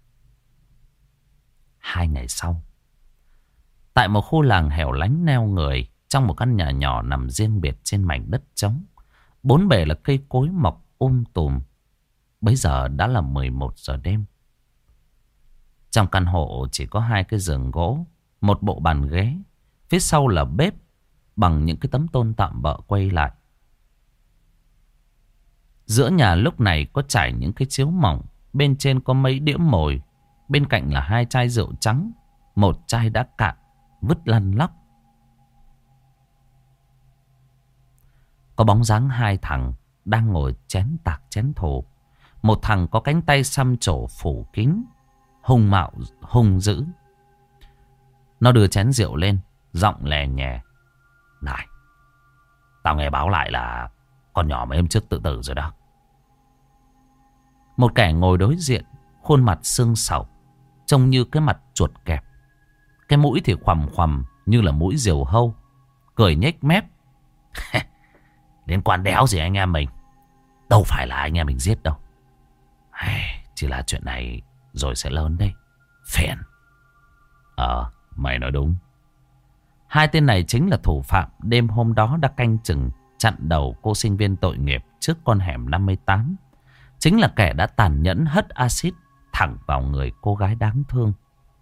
S1: Hai ngày sau, tại một khu làng hẻo lánh neo người, trong một căn nhà nhỏ nằm riêng biệt trên mảnh đất trống, bốn bề là cây cối mọc um tùm. Bấy giờ đã là mười một giờ đêm. Trong căn hộ chỉ có hai cái giường gỗ, một bộ bàn ghế, phía sau là bếp bằng những cái tấm tôn tạm bợ quay lại. Giữa nhà lúc này có trải những cái chiếu mỏng, bên trên có mấy đĩa mồi, bên cạnh là hai chai rượu trắng, một chai đã cạn, vứt lăn lóc. Có bóng dáng hai thằng đang ngồi chén tạc chén thổ. Một thằng có cánh tay xăm trổ phủ kín, hung mạo hung dữ. Nó đưa chén rượu lên, giọng lè nhè. Này, tao nghe báo lại là con nhỏ mấy hôm trước tự tử rồi đó. Một kẻ ngồi đối diện, khuôn mặt xương sầu, trông như cái mặt chuột kẹp. Cái mũi thì khoằm khoằm như là mũi diều hâu, cười nhếch mép. Liên quan đéo gì anh em mình, đâu phải là anh em mình giết đâu. Chỉ là chuyện này rồi sẽ lớn đây. Phiền. Ờ, mày nói đúng. Hai tên này chính là thủ phạm đêm hôm đó đã canh chừng chặn đầu cô sinh viên tội nghiệp trước con hẻm năm mươi tám. Chính là kẻ đã tàn nhẫn hất axit thẳng vào người cô gái đáng thương.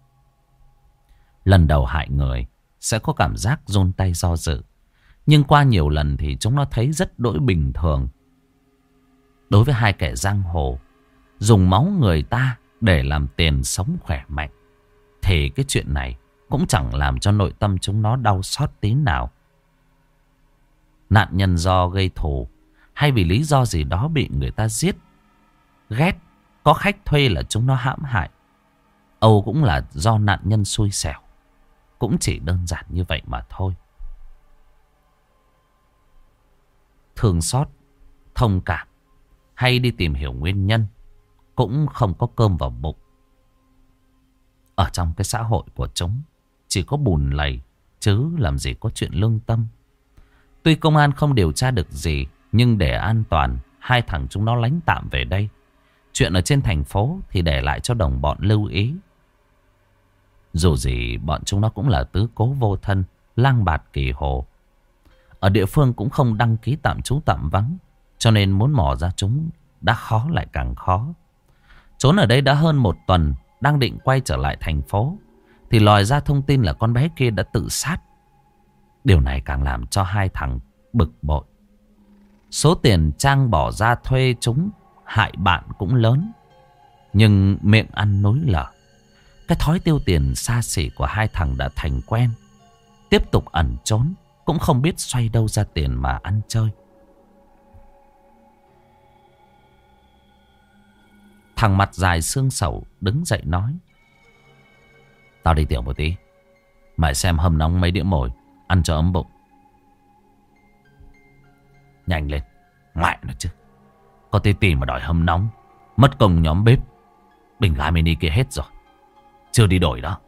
S1: Lần đầu hại người sẽ có cảm giác run tay do dự, nhưng qua nhiều lần thì chúng nó thấy rất đỗi bình thường. Đối với hai kẻ giang hồ dùng máu người ta để làm tiền sống khỏe mạnh, thì cái chuyện này cũng chẳng làm cho nội tâm chúng nó đau xót tí nào. Nạn nhân do gây thù hay vì lý do gì đó bị người ta giết, ghét, có khách thuê là chúng nó hãm hại, âu cũng là do nạn nhân xui xẻo. Cũng chỉ đơn giản như vậy mà thôi. Thương xót, thông cảm hay đi tìm hiểu nguyên nhân cũng không có cơm vào bụng. Ở trong cái xã hội của chúng chỉ có bùn lầy, chứ làm gì có chuyện lương tâm. Tuy công an không điều tra được gì, nhưng để an toàn, hai thằng chúng nó lánh tạm về đây. Chuyện ở trên thành phố thì để lại cho đồng bọn lưu ý. Dù gì bọn chúng nó cũng là tứ cố vô thân, lang bạt kỳ hồ. Ở địa phương cũng không đăng ký tạm trú tạm vắng, cho nên muốn mò ra chúng đã khó lại càng khó. Trốn ở đây đã hơn một tuần, đang định quay trở lại thành phố thì lòi ra thông tin là con bé kia đã tự sát. Điều này càng làm cho hai thằng bực bội. Số tiền Trang bỏ ra thuê chúng hại bạn cũng lớn, nhưng miệng ăn nối lở. Cái thói tiêu tiền xa xỉ của hai thằng đã thành quen. Tiếp tục ẩn trốn, cũng không biết xoay đâu ra tiền mà ăn chơi. Thằng mặt dài xương sầu đứng dậy nói: tao đi tiểu một tí, mày xem hâm nóng mấy đĩa mồi, ăn cho ấm bụng. Nhanh lên, mẹ nó chứ. Có tí tiền mà đòi hâm nóng, mất công nhóm bếp. Bình ga mini kia hết rồi, chưa đi đổi đó.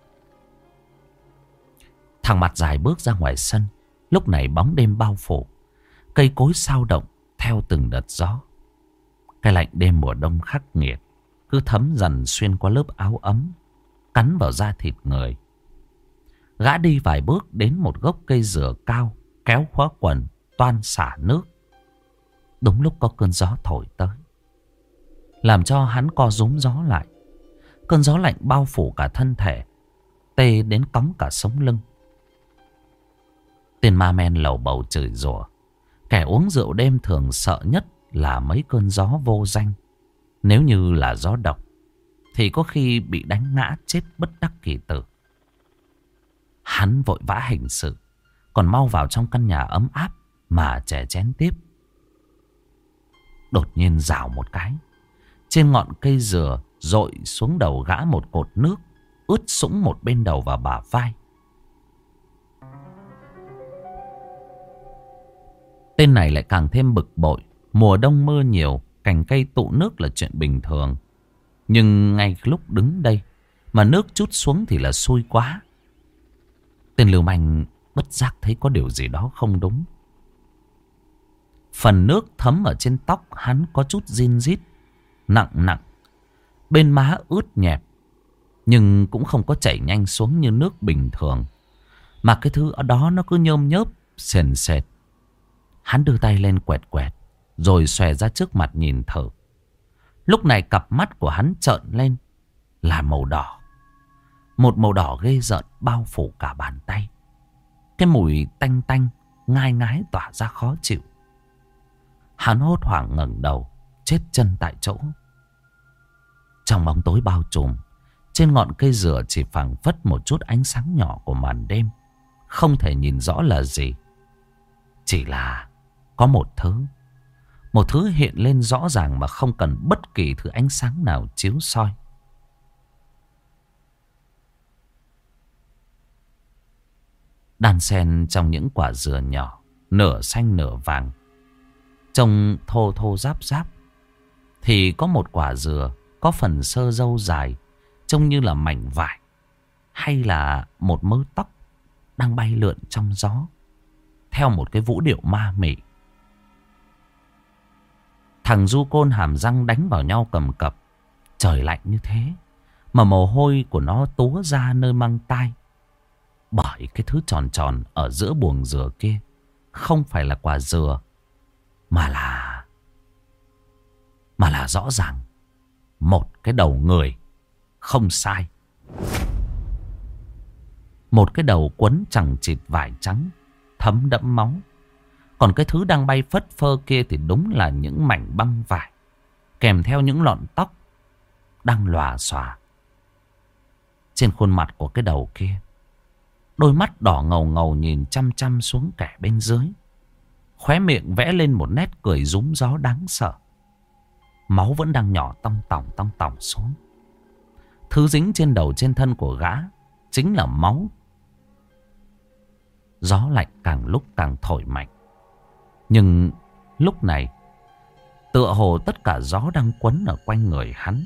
S1: Thằng mặt dài bước ra ngoài sân. Lúc này bóng đêm bao phủ, cây cối xao động theo từng đợt gió. Cái lạnh đêm mùa đông khắc nghiệt cứ thấm dần xuyên qua lớp áo ấm, cắn vào da thịt người. Gã đi vài bước đến một gốc cây dừa cao, kéo khóa quần, toan xả nước. Đúng lúc có cơn gió thổi tới, làm cho hắn co rúm gió lại. Cơn gió lạnh bao phủ cả thân thể, tê đến cóng cả sống lưng. Tên ma men lầu bầu chửi rủa. Kẻ uống rượu đêm thường sợ nhất là mấy cơn gió vô danh. Nếu như là gió độc thì có khi bị đánh ngã chết bất đắc kỳ tử. Hắn vội vã hành sự, còn mau vào trong căn nhà ấm áp mà chè chén tiếp. Đột nhiên rào một cái, trên ngọn cây dừa dội xuống đầu gã một cột nước, ướt sũng một bên đầu và bả vai. Tên này lại càng thêm bực bội. Mùa đông mưa nhiều, cành cây tụ nước là chuyện bình thường. Nhưng ngay lúc đứng đây mà nước trút xuống thì là xui quá. Tên lưu manh bất giác thấy có điều gì đó không đúng. Phần nước thấm ở trên tóc hắn có chút rin rít, nặng nặng. Bên má ướt nhẹp, nhưng cũng không có chảy nhanh xuống như nước bình thường. Mà cái thứ ở đó nó cứ nhôm nhớp, sền sệt. Hắn đưa tay lên quẹt quẹt, rồi xòe ra trước mặt nhìn thử. Lúc này cặp mắt của hắn trợn lên là màu đỏ. Một màu đỏ ghê rợn bao phủ cả bàn tay. Cái mùi tanh tanh, ngai ngái tỏa ra khó chịu. Hắn hốt hoảng ngẩng đầu, chết chân tại chỗ. Trong bóng tối bao trùm, trên ngọn cây dừa chỉ phảng phất một chút ánh sáng nhỏ của màn đêm. Không thể nhìn rõ là gì. Chỉ là có một thứ. Một thứ hiện lên rõ ràng mà không cần bất kỳ thứ ánh sáng nào chiếu soi. Đan xen trong những quả dừa nhỏ, nửa xanh nửa vàng, trông thô thô ráp ráp, thì có một quả dừa có phần sơ râu dài, trông như là mảnh vải hay là một mớ tóc đang bay lượn trong gió theo một cái vũ điệu ma mị. Thằng du côn hàm răng đánh vào nhau cầm cập. Trời lạnh như thế mà mồ hôi của nó túa ra nơi mang tai. Bởi cái thứ tròn tròn ở giữa buồng dừa kia không phải là quả dừa, Mà là Mà là rõ ràng một cái đầu người. Không sai. Một cái đầu quấn chằng chịt vải trắng thấm đẫm máu. Còn cái thứ đang bay phất phơ kia thì đúng là những mảnh băng vải, kèm theo những lọn tóc đang lòa xòa. Trên khuôn mặt của cái đầu kia, đôi mắt đỏ ngầu ngầu nhìn chăm chăm xuống kẻ bên dưới. Khóe miệng vẽ lên một nét cười rúm gió đáng sợ. Máu vẫn đang nhỏ tong tỏng tong tỏng xuống. Thứ dính trên đầu trên thân của gã chính là máu. Gió lạnh càng lúc càng thổi mạnh. Nhưng lúc này tựa hồ tất cả gió đang quấn ở quanh người hắn.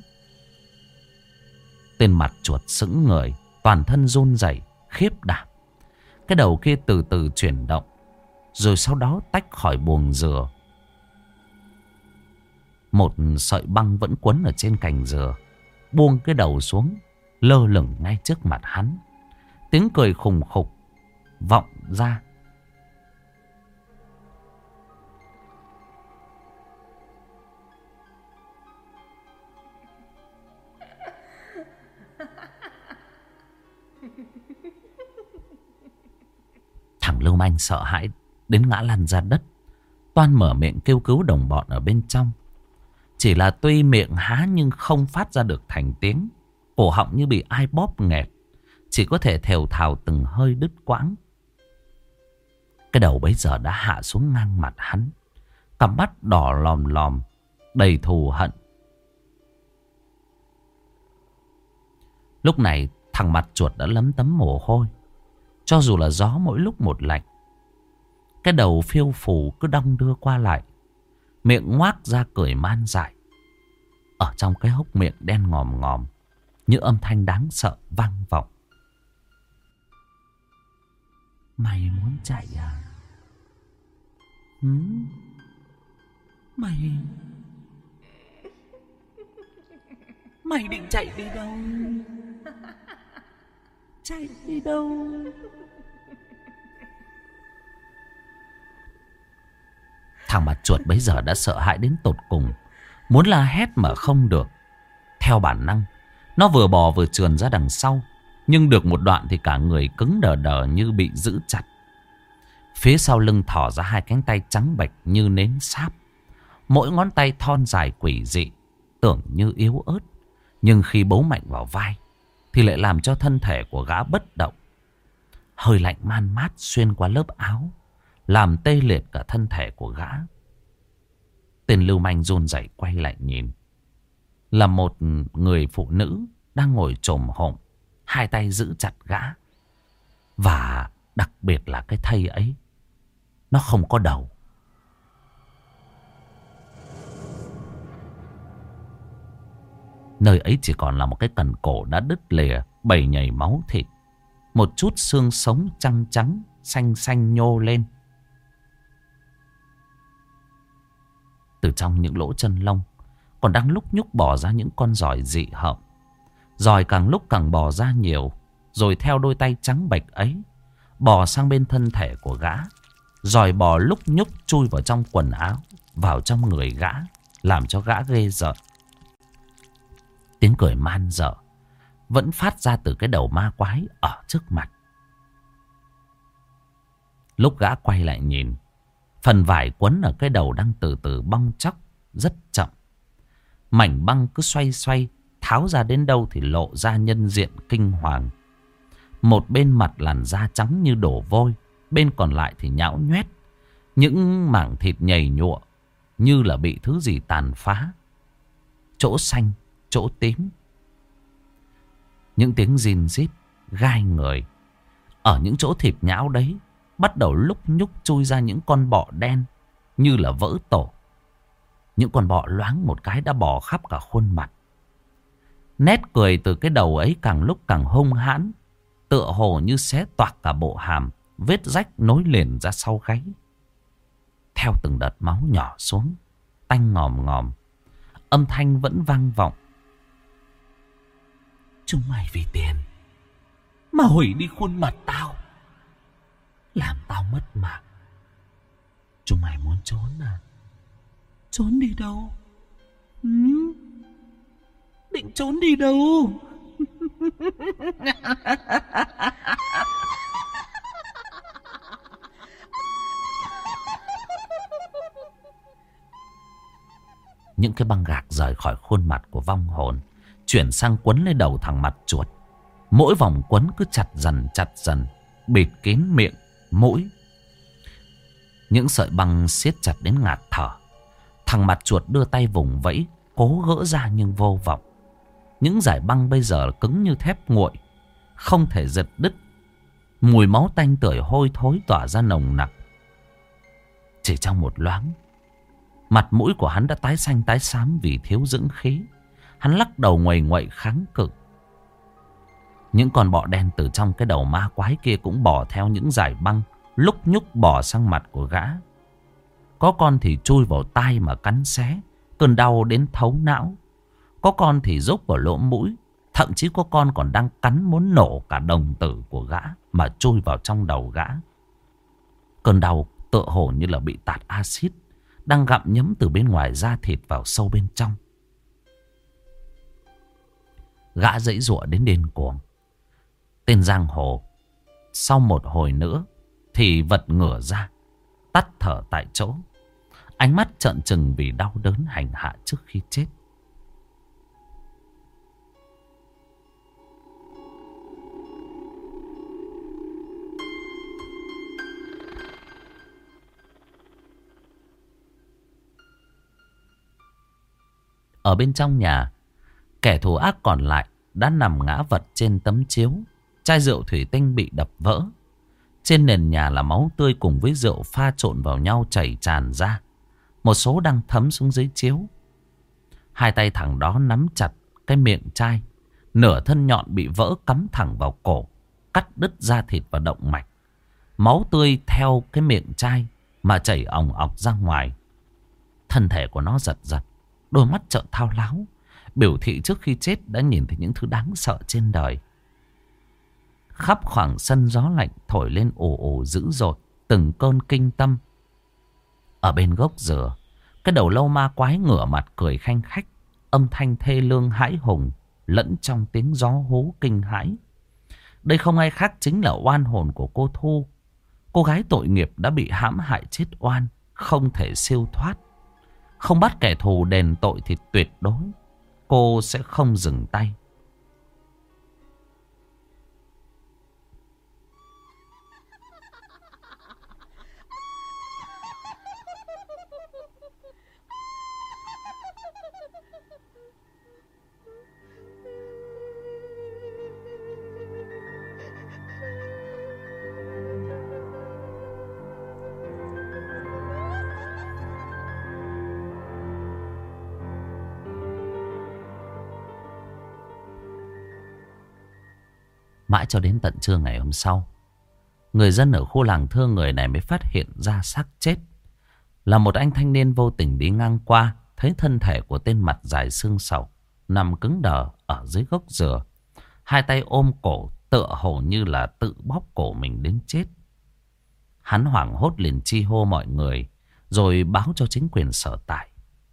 S1: Tên mặt chuột sững người, toàn thân run rẩy, khiếp đảm. Cái đầu kia từ từ chuyển động, rồi sau đó tách khỏi buồng dừa. Một sợi băng vẫn quấn ở trên cành dừa, buông cái đầu xuống, lơ lửng ngay trước mặt hắn. Tiếng cười khùng khục vọng ra. Thằng lưu manh sợ hãi đến ngã lăn ra đất, toan mở miệng kêu cứu đồng bọn ở bên trong. Chỉ là tuy miệng há nhưng không phát ra được thành tiếng. Cổ họng như bị ai bóp nghẹt, chỉ có thể thều thào từng hơi đứt quãng. Cái đầu bấy giờ đã hạ xuống ngang mặt hắn, cặp mắt đỏ lòm lòm, đầy thù hận. Lúc này thằng mặt chuột đã lấm tấm mồ hôi, cho dù là gió mỗi lúc một lạnh. Cái đầu phiêu phù cứ đong đưa qua lại, miệng ngoác ra cười man dại. Ở trong cái hốc miệng đen ngòm ngòm, những âm thanh đáng sợ vang vọng. Mày muốn chạy à? Hứ? Mày... Mày định chạy đi đâu? Chạy đi đâu? Thằng mặt chuột bấy giờ đã sợ hãi đến tột cùng, muốn la hét mà không được. Theo bản năng, nó vừa bò vừa trườn ra đằng sau, nhưng được một đoạn thì cả người cứng đờ đờ như bị giữ chặt. Phía sau lưng thỏ ra hai cánh tay trắng bệch như nến sáp. Mỗi ngón tay thon dài quỷ dị, tưởng như yếu ớt, nhưng khi bấu mạnh vào vai thì lại làm cho thân thể của gã bất động. Hơi lạnh man mát xuyên qua lớp áo, làm tê liệt cả thân thể của gã. Tên lưu manh run rẩy quay lại nhìn, là một người phụ nữ đang ngồi chồm hổm, hai tay giữ chặt gã. Và đặc biệt là cái thây ấy, nó không có đầu. Nơi ấy chỉ còn là một cái cần cổ đã đứt lìa, bầy nhầy máu thịt. Một chút xương sống trắng trắng, xanh xanh nhô lên. Từ trong những lỗ chân lông còn đang lúc nhúc bò ra những con giòi dị hợm. Giòi càng lúc càng bò ra nhiều, rồi theo đôi tay trắng bệch ấy bò sang bên thân thể của gã. Giòi bò lúc nhúc chui vào trong quần áo, vào trong người gã, làm cho gã ghê rợn. Tiếng cười man dợ vẫn phát ra từ cái đầu ma quái ở trước mặt. Lúc gã quay lại nhìn, phần vải quấn ở cái đầu đang từ từ bong chóc rất chậm. Mảnh băng cứ xoay xoay, tháo ra đến đâu thì lộ ra nhân diện kinh hoàng. Một bên mặt làn da trắng như đổ vôi, bên còn lại thì nhão nhoét. Những mảng thịt nhầy nhụa như là bị thứ gì tàn phá. Chỗ xanh, chỗ tím. Những tiếng rin rít, gai người. Ở những chỗ thịt nhão đấy, bắt đầu lúc nhúc chui ra những con bọ đen như là vỡ tổ. Những con bọ loáng một cái đã bò khắp cả khuôn mặt. Nét cười từ cái đầu ấy càng lúc càng hung hãn, tựa hồ như xé toạc cả bộ hàm, vết rách nối liền ra sau gáy. Theo từng đợt máu nhỏ xuống, tanh ngòm ngòm, âm thanh vẫn vang vọng. Chúng mày vì tiền mà hủy đi khuôn mặt tao, làm tao mất mạng. Chúng mày muốn trốn à? Trốn đi đâu? Ừ? Định trốn đi đâu? Những cái băng gạc rời khỏi khuôn mặt của vong hồn, chuyển sang quấn lên đầu thằng mặt chuột. Mỗi vòng quấn cứ chặt dần chặt dần, bịt kín miệng, mũi. Những sợi băng siết chặt đến ngạt thở. Thằng mặt chuột đưa tay vùng vẫy, cố gỡ ra nhưng vô vọng. Những dải băng bây giờ cứng như thép nguội, không thể giật đứt. Mùi máu tanh tưởi hôi thối tỏa ra nồng nặc. Chỉ trong một loáng, mặt mũi của hắn đã tái xanh tái xám vì thiếu dưỡng khí. Hắn lắc đầu nguầy nguậy kháng cự. Những con bọ đen từ trong cái đầu ma quái kia cũng bò theo những dải băng, lúc nhúc bò sang mặt của gã. Có con thì chui vào tai mà cắn xé, cơn đau đến thấu não. Có con thì rúc vào lỗ mũi. Thậm chí có con còn đang cắn muốn nổ cả đồng tử của gã mà chui vào trong đầu gã. Cơn đau tựa hồ như là bị tạt axit, đang gặm nhấm từ bên ngoài da thịt vào sâu bên trong. Gã giãy giụa đến điên cuồng. Tên giang hồ sau một hồi nữa thì vật ngửa ra, tắt thở tại chỗ, ánh mắt trợn trừng vì đau đớn hành hạ trước khi chết. Ở bên trong nhà, kẻ thù ác còn lại đã nằm ngã vật trên tấm chiếu. Chai rượu thủy tinh bị đập vỡ. Trên nền nhà là máu tươi cùng với rượu pha trộn vào nhau chảy tràn ra. Một số đang thấm xuống dưới chiếu. Hai tay thằng đó nắm chặt cái miệng chai. Nửa thân nhọn bị vỡ cắm thẳng vào cổ, cắt đứt da thịt và động mạch. Máu tươi theo cái miệng chai mà chảy òng ọc ra ngoài. Thân thể của nó giật giật, đôi mắt trợn thao láo, biểu thị trước khi chết đã nhìn thấy những thứ đáng sợ trên đời. Khắp khoảng sân gió lạnh thổi lên ồ ồ dữ dội, từng cơn kinh tâm. Ở bên gốc dừa, cái đầu lâu ma quái ngửa mặt cười khanh khách, âm thanh thê lương hãi hùng lẫn trong tiếng gió hú kinh hãi. Đây không ai khác chính là oan hồn của cô Thu. Cô gái tội nghiệp đã bị hãm hại chết oan, không thể siêu thoát. Không bắt kẻ thù đền tội thì tuyệt đối cô sẽ không dừng tay. Mãi cho đến tận trưa ngày hôm sau, người dân ở khu làng thương người này mới phát hiện ra xác chết. Là một anh thanh niên vô tình đi ngang qua, thấy thân thể của tên mặt dài xương sầu nằm cứng đờ ở dưới gốc dừa. Hai tay ôm cổ, tựa hồ như là tự bóp cổ mình đến chết. Hắn hoảng hốt liền chi hô mọi người, rồi báo cho chính quyền sở tại.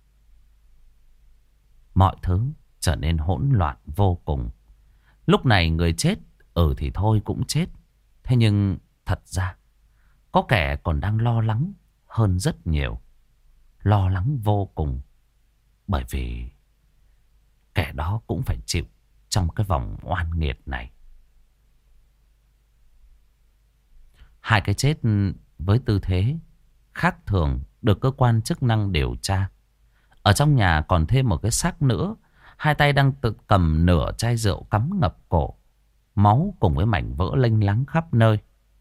S1: Mọi thứ trở nên hỗn loạn vô cùng. Lúc này người chết, ừ thì thôi cũng chết. Thế nhưng thật ra có kẻ còn đang lo lắng hơn rất nhiều. Lo lắng vô cùng. Bởi vì kẻ đó cũng phải chịu trong cái vòng oan nghiệt này. Hai cái chết với tư thế khác thường được cơ quan chức năng điều tra. Ở trong nhà còn thêm một cái xác nữa. Hai tay đang tự cầm nửa chai rượu cắm ngập cổ. Máu cùng với mảnh vỡ lênh láng khắp nơi.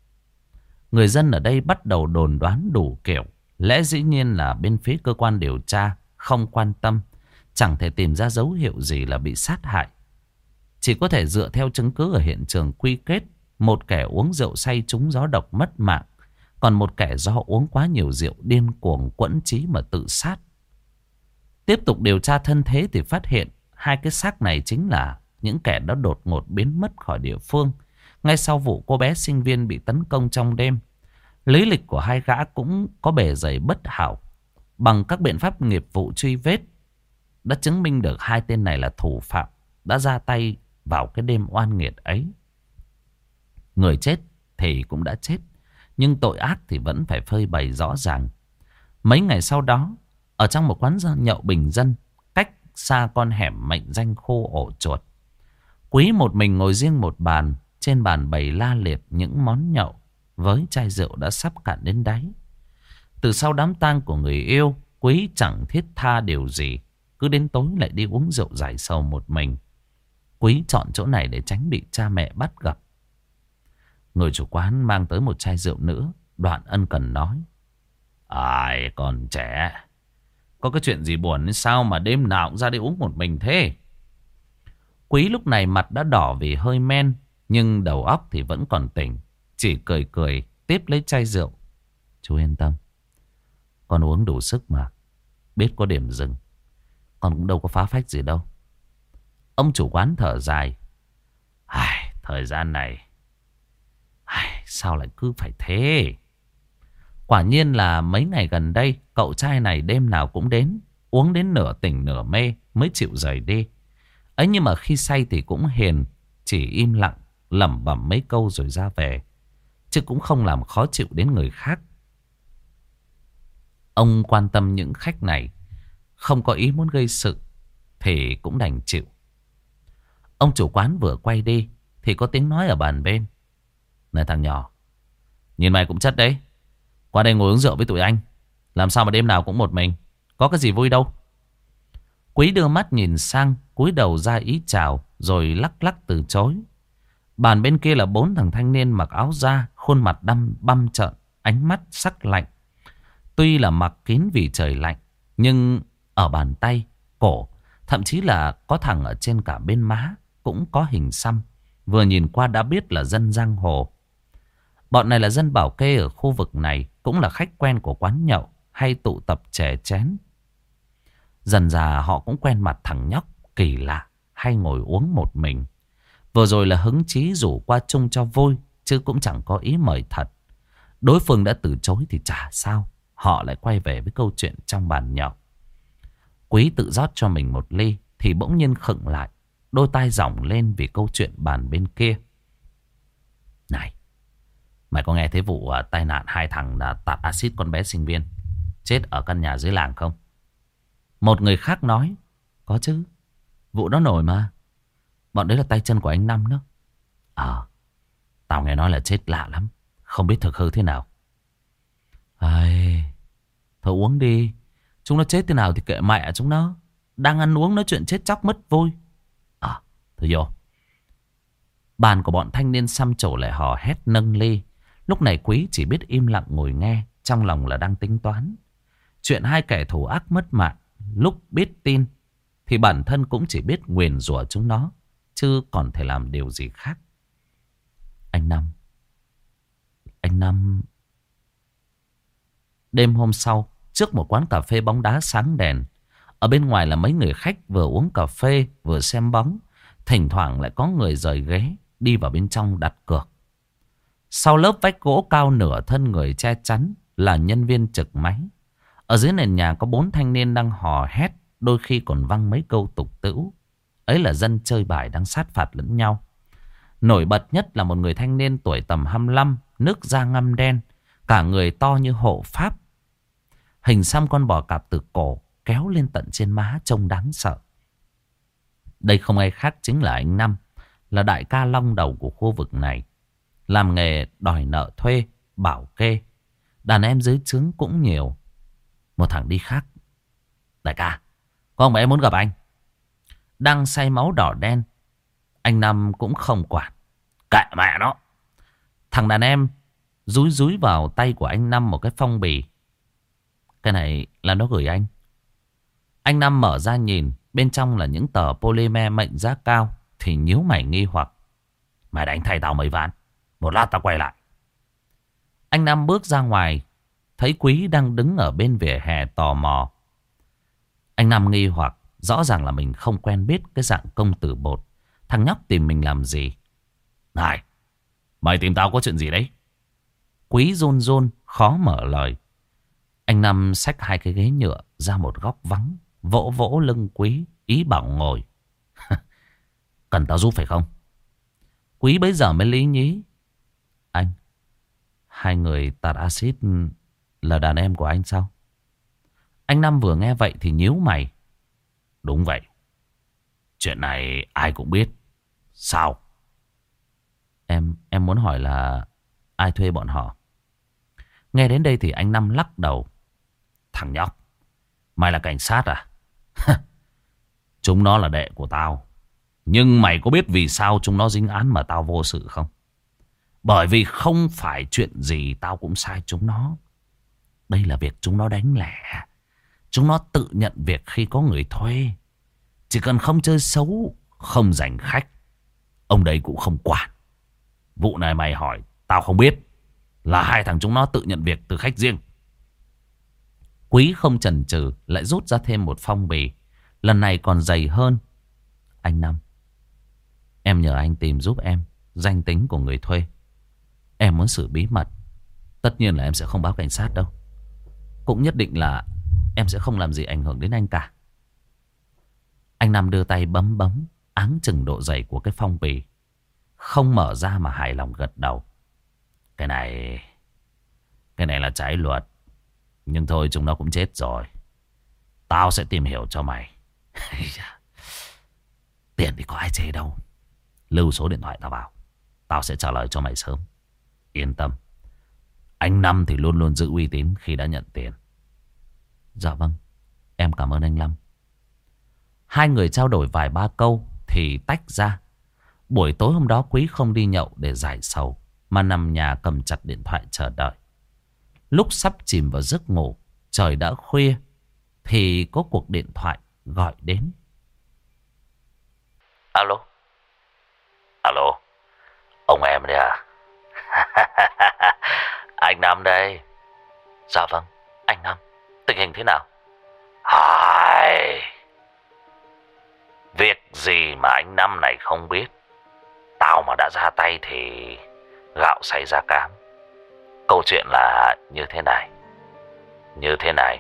S1: Người dân ở đây bắt đầu đồn đoán đủ kiểu. Lẽ dĩ nhiên là bên phía cơ quan điều tra không quan tâm, chẳng thể tìm ra dấu hiệu gì là bị sát hại. Chỉ có thể dựa theo chứng cứ ở hiện trường quy kết một kẻ uống rượu say trúng gió độc mất mạng, còn một kẻ do uống quá nhiều rượu điên cuồng quẫn trí mà tự sát. Tiếp tục điều tra thân thế thì phát hiện hai cái xác này chính là những kẻ đã đột ngột biến mất khỏi địa phương ngay sau vụ cô bé sinh viên bị tấn công trong đêm. Lý lịch của hai gã cũng có bề dày bất hảo. Bằng các biện pháp nghiệp vụ truy vết đã chứng minh được hai tên này là thủ phạm đã ra tay vào cái đêm oan nghiệt ấy. Người chết thì cũng đã chết, nhưng tội ác thì vẫn phải phơi bày rõ ràng. Mấy ngày sau đó, ở trong một quán nhậu bình dân cách xa con hẻm mệnh danh khô ổ chuột, Quý một mình ngồi riêng một bàn. Trên bàn bày la liệt những món nhậu với chai rượu đã sắp cạn đến đáy. Từ sau đám tang của người yêu, Quý chẳng thiết tha điều gì, cứ đến tối lại đi uống rượu giải sầu một mình. Quý chọn chỗ này để tránh bị cha mẹ bắt gặp. Người chủ quán mang tới một chai rượu nữa. Đoạn ân cần nói: Ai còn trẻ, có cái chuyện gì buồn sao mà đêm nào cũng ra đi uống một mình thế? Quý lúc này mặt đã đỏ vì hơi men, nhưng đầu óc thì vẫn còn tỉnh. Chỉ cười cười tiếp lấy chai rượu. Chú yên tâm, con uống đủ sức mà. Biết có điểm dừng, con cũng đâu có phá phách gì đâu. Ông chủ quán thở dài: Ai, thời gian này ai, sao lại cứ phải thế? Quả nhiên là mấy ngày gần đây cậu trai này đêm nào cũng đến, uống đến nửa tỉnh nửa mê mới chịu rời đi. Ấy nhưng mà khi say thì cũng hiền, chỉ im lặng lẩm bẩm mấy câu rồi ra về, chứ cũng không làm khó chịu đến người khác. Ông quan tâm những khách này không có ý muốn gây sự thì cũng đành chịu. Ông chủ quán vừa quay đi thì có tiếng nói ở bàn bên: Này thằng nhỏ, nhìn mày cũng chất đấy, qua đây ngồi uống rượu với tụi anh, làm sao mà đêm nào cũng một mình, có cái gì vui đâu. Quý đưa mắt nhìn sang, cúi đầu ra ý chào, rồi lắc lắc từ chối. Bàn bên kia là bốn thằng thanh niên mặc áo da, khuôn mặt đăm băm trợn, ánh mắt sắc lạnh. Tuy là mặc kín vì trời lạnh, nhưng ở bàn tay, cổ, thậm chí là có thằng ở trên cả bên má cũng có hình xăm. Vừa nhìn qua đã biết là dân giang hồ. Bọn này là dân bảo kê ở khu vực này, cũng là khách quen của quán nhậu hay tụ tập chè chén. Dần dà họ cũng quen mặt thằng nhóc kỳ lạ hay ngồi uống một mình. Vừa rồi là hứng chí rủ qua chung cho vui, chứ cũng chẳng có ý mời thật. Đối phương đã từ chối thì chả sao, họ lại quay về với câu chuyện trong bàn nhậu. Quý tự rót cho mình một ly thì bỗng nhiên khựng lại, đôi tai giỏng lên vì câu chuyện bàn bên kia. Này, mày có nghe thấy vụ uh, tai nạn hai thằng đã tạt axit con bé sinh viên chết ở căn nhà dưới làng không? Một người khác nói, có chứ, vụ đó nổi mà. Bọn đấy là tay chân của anh Năm đó. Ờ, à, tao nghe nói là chết lạ lắm, không biết thực hư thế nào. Ai, thôi uống đi. Chúng nó chết thế nào thì kệ mẹ chúng nó. Đang ăn uống nói chuyện chết chóc mất vui. À, thôi vô. Bàn của bọn thanh niên xăm trổ lại hò hét nâng ly. Lúc này Quý chỉ biết im lặng ngồi nghe, trong lòng là đang tính toán. Chuyện hai kẻ thù ác mất mạng, lúc biết tin thì bản thân cũng chỉ biết nguyền rủa chúng nó, chứ còn thể làm điều gì khác. Anh Năm. Anh Năm. Đêm hôm sau, trước một quán cà phê bóng đá sáng đèn, ở bên ngoài là mấy người khách vừa uống cà phê vừa xem bóng. Thỉnh thoảng lại có người rời ghế đi vào bên trong đặt cược. Sau lớp vách gỗ cao nửa thân người che chắn là nhân viên trực máy. Ở dưới nền nhà có bốn thanh niên đang hò hét, đôi khi còn văng mấy câu tục tĩu. Ấy là dân chơi bài đang sát phạt lẫn nhau. Nổi bật nhất là một người thanh niên tuổi tầm hai mươi lăm, nước da ngăm đen, cả người to như hộ pháp. Hình xăm con bò cạp từ cổ kéo lên tận trên má trông đáng sợ. Đây không ai khác chính là anh Năm, là đại ca long đầu của khu vực này. Làm nghề đòi nợ thuê, bảo kê. Đàn em dưới trướng cũng nhiều. Một thằng đi khác. Đại ca, có ông em muốn gặp anh. Đang say máu đỏ đen. Anh Năm cũng không quản. Kệ mẹ nó. Thằng đàn em dúi dúi vào tay của anh Năm một cái phong bì. Cái này là nó gửi anh. Anh Năm mở ra nhìn, bên trong là những tờ polymer mệnh giá cao, thì nhíu mày nghi hoặc. Mày đánh thay tao mấy ván, một lát tao quay lại. Anh Năm bước ra ngoài, thấy Quý đang đứng ở bên vỉa hè tò mò. Anh Năm nghi hoặc, rõ ràng là mình không quen biết cái dạng công tử bột. Thằng nhóc tìm mình làm gì? Này, mày tìm tao có chuyện gì đấy? Quý run run, khó mở lời. Anh Năm xách hai cái ghế nhựa ra một góc vắng, vỗ vỗ lưng Quý, ý bảo ngồi. Cần tao giúp phải không? Quý bấy giờ mới lý nhí. Anh, hai người tạt axit là đàn em của anh sao? Anh Năm vừa nghe vậy thì nhíu mày. Đúng vậy. Chuyện này ai cũng biết. Sao? Em em muốn hỏi là ai thuê bọn họ? Nghe đến đây thì anh Năm lắc đầu. Thằng nhóc, mày là cảnh sát à? Chúng nó là đệ của tao. Nhưng mày có biết vì sao chúng nó dính án mà tao vô sự không? Bởi vì không phải chuyện gì tao cũng sai chúng nó. Đây là việc chúng nó đánh lẻ. Chúng nó tự nhận việc khi có người thuê. Chỉ cần không chơi xấu, không giành khách, ông đấy cũng không quản. Vụ này mày hỏi, tao không biết. Là hai thằng chúng nó tự nhận việc từ khách riêng. Quý không chần chừ, lại rút ra thêm một phong bì. Lần này còn dày hơn. Anh Năm, em nhờ anh tìm giúp em danh tính của người thuê. Em muốn xử bí mật. Tất nhiên là em sẽ không báo cảnh sát đâu. Cũng nhất định là em sẽ không làm gì ảnh hưởng đến anh cả. Anh Năm đưa tay bấm bấm, áng chừng độ dày của cái phong bì. Không mở ra mà hài lòng gật đầu. Cái này... Cái này là trái luật. Nhưng thôi chúng nó cũng chết rồi. Tao sẽ tìm hiểu cho mày. Tiền thì có ai chê đâu. Lưu số điện thoại tao vào, tao sẽ trả lời cho mày sớm. Yên tâm. Anh Năm thì luôn luôn giữ uy tín khi đã nhận tiền. Dạ vâng, em cảm ơn anh Năm. Hai người trao đổi vài ba câu thì tách ra. Buổi tối hôm đó Quý không đi nhậu để giải sầu, mà nằm nhà cầm chặt điện thoại chờ đợi. Lúc sắp chìm vào giấc ngủ, trời đã khuya, thì có cuộc điện thoại gọi đến. Alo. Alo. Ông em đấy à? Anh Năm đây. Dạ vâng, anh Năm. Tình hình thế nào? Ai... Việc gì mà anh Năm này không biết. Tao mà đã ra tay thì gạo say ra cám. Câu chuyện là như thế này. Như thế này.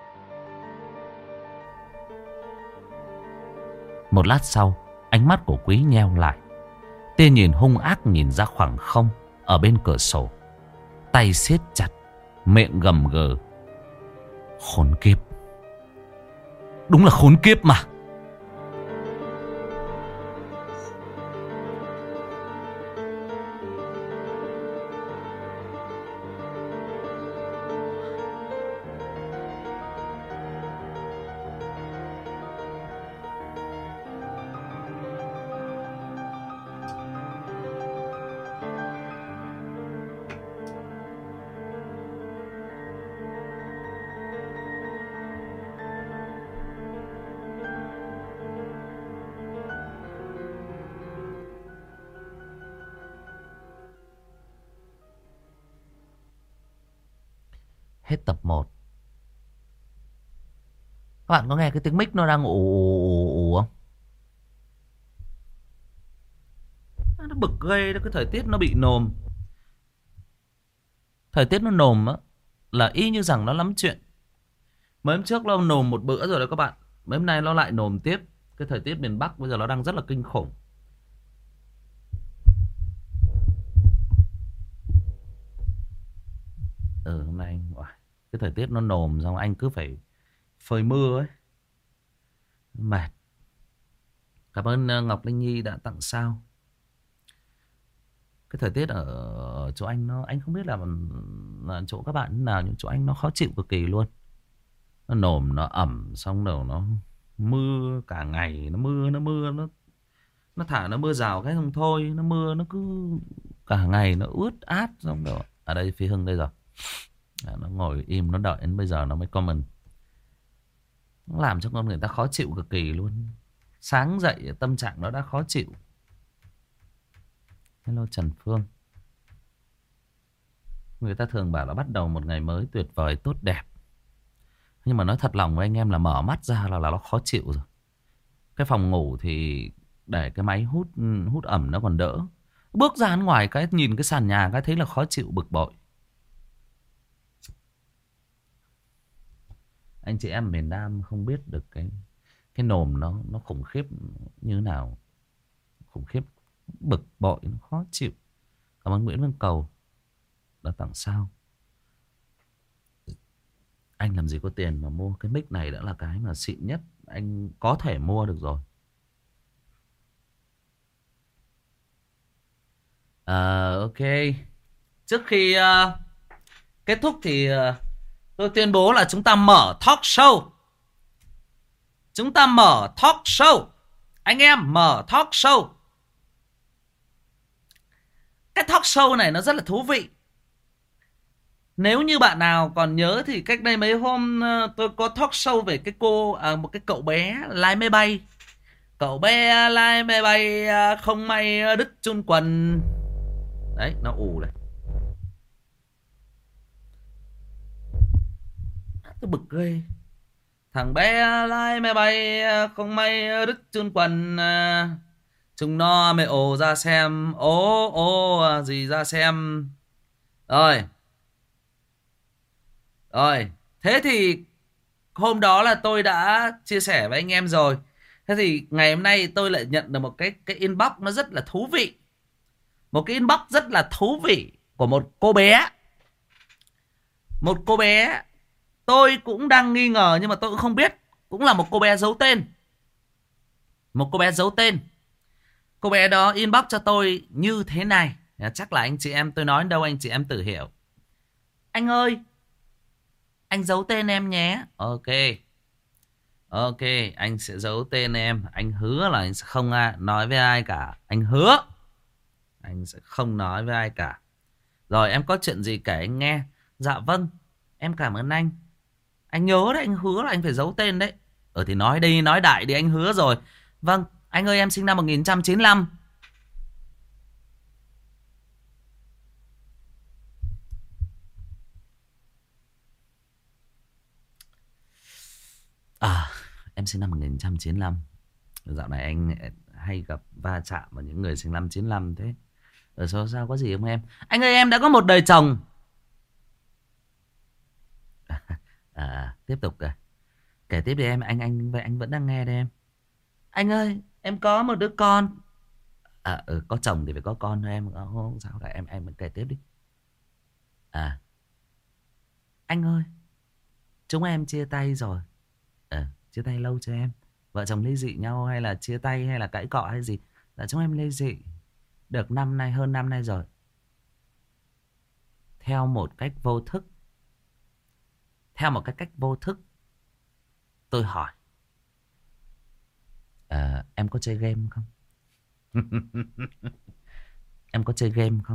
S1: Một lát sau, ánh mắt của Quý nheo lại. Tia nhìn hung ác nhìn ra khoảng không ở bên cửa sổ. Tay siết chặt, miệng gầm gừ. Khốn kiếp. Đúng là khốn kiếp mà. Hết tập một. Các bạn có nghe cái tiếng mic nó đang ù ù ù không? Nó bực ghê đó, cái thời tiết nó bị nồm. Thời tiết nó nồm á là y như rằng nó lắm chuyện. Mấy hôm trước nó nồm một bữa rồi đó các bạn. Mấy hôm nay nó lại nồm tiếp. Cái thời tiết miền Bắc bây giờ nó đang rất là kinh khủng. Ừ, hôm nay anh... cái thời tiết nó nồm xong anh cứ phải phơi mưa ấy. Mệt. Cảm ơn Ngọc Linh Nhi đã tặng sao. Cái thời tiết ở chỗ anh nó... anh không biết là, là chỗ các bạn nào, nhưng chỗ anh nó khó chịu cực kỳ luôn. Nó nồm, nó ẩm, xong rồi nó mưa cả ngày. Nó mưa, nó mưa, nó nó thả nó mưa rào cái không thôi. Nó mưa, nó cứ cả ngày nó ướt át. Xong rồi ở đây Phi Hưng đây rồi. Nó ngồi im, nó đợi đến bây giờ nó mới comment. Nó làm cho con người ta khó chịu cực kỳ luôn. Sáng dậy tâm trạng nó đã khó chịu. Hello Trần Phương. Người ta thường bảo là bắt đầu một ngày mới tuyệt vời, tốt đẹp. Nhưng mà nói thật lòng với anh em là mở mắt ra là, là nó khó chịu rồi. Cái phòng ngủ thì để cái máy hút hút ẩm nó còn đỡ. Bước ra ngoài cái nhìn cái sàn nhà cái thấy là khó chịu, bực bội. Anh chị em miền Nam không biết được cái cái nồm nó nó khủng khiếp như thế nào. Khủng khiếp, bực bội, nó khó chịu. Cảm ơn Nguyễn Văn Cầu đã tặng sao. Anh làm gì có tiền mà mua cái mic này, đã là cái mà xịn nhất anh có thể mua được rồi. À, ok. Trước khi uh, kết thúc thì uh, tôi tuyên bố là chúng ta mở talk show. Chúng ta mở talk show. Anh em mở talk show. Cái talk show này nó rất là thú vị. Nếu như bạn nào còn nhớ thì cách đây mấy hôm tôi có talk show về cái cô à, một cái cậu bé lái máy bay. Cậu bé lái máy bay không may đứt chun quần. Đấy, nó ù này. Tôi bực ghê. Thằng bé lái máy bay không may đứt chun quần. Chúng nó mới ồ ra xem. Ố ố gì ra xem. Rồi. Rồi. Thế thì hôm đó là tôi đã chia sẻ với anh em rồi. Thế thì ngày hôm nay tôi lại nhận được một cái, cái inbox nó rất là thú vị. Một cái inbox rất là thú vị của một cô bé. Một cô bé. Tôi cũng đang nghi ngờ nhưng mà tôi cũng không biết. Cũng là một cô bé giấu tên. Một cô bé giấu tên. Cô bé đó inbox cho tôi như thế này. Chắc là anh chị em, tôi nói đâu anh chị em tự hiểu. Anh ơi, anh giấu tên em nhé. Ok. Ok, anh sẽ giấu tên em. Anh hứa là anh sẽ không ai, nói với ai cả. Anh hứa. Anh sẽ không nói với ai cả. Rồi em có chuyện gì kể anh nghe. Dạ vâng, em cảm ơn anh. Anh nhớ đấy, anh hứa là anh phải giấu tên đấy. Ờ thì nói đi, nói đại đi, anh hứa rồi. Vâng, anh ơi em sinh năm một nghìn chín trăm chín mươi lăm. À, em sinh năm một nghìn chín trăm chín mươi lăm. Dạo này anh hay gặp va chạm vào những người sinh năm chín lăm thế. Ở sao sao có gì không em? Anh ơi em đã có một đời chồng. À, tiếp tục kể. Kể tiếp đi em, anh anh vậy anh vẫn đang nghe đây em. Anh ơi, em có một đứa con. À ừ, có chồng thì phải có con thôi em. Không, không sao cả em em kể tiếp đi. À, anh ơi, chúng em chia tay rồi. Ờ, chia tay lâu chưa em? Vợ chồng ly dị nhau hay là chia tay hay là cãi cọ hay gì? Dạ chúng em ly dị được năm nay, hơn năm nay rồi. Theo một cách vô thức. Theo một cái cách vô thức. Tôi hỏi. À, em có chơi game không? Em có chơi game không?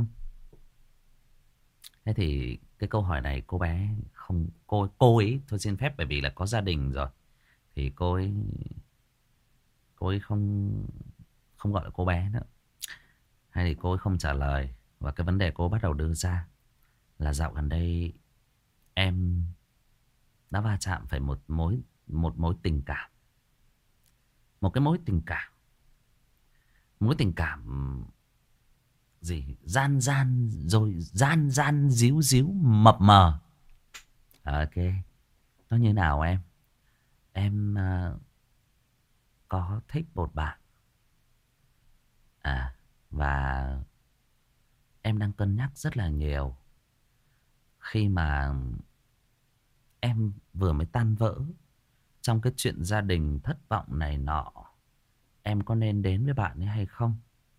S1: Thế thì cái câu hỏi này cô bé không, cô cô ấy thôi xin phép, bởi vì là có gia đình rồi thì cô ấy cô ấy không không gọi là cô bé nữa, hay thì cô ấy không trả lời. Và cái vấn đề cô bắt đầu đưa ra là dạo gần đây em đã va chạm phải một mối một mối tình cảm, một cái mối tình cảm, mối tình cảm gì gian gian rồi gian gian díu díu mập mờ. Ok, nó như nào em? Em uh, có thích một bạn. À, và em đang cân nhắc rất là nhiều. Khi mà em vừa mới tan vỡ trong cái chuyện gia đình thất vọng này nọ, em có nên đến với bạn ấy hay không?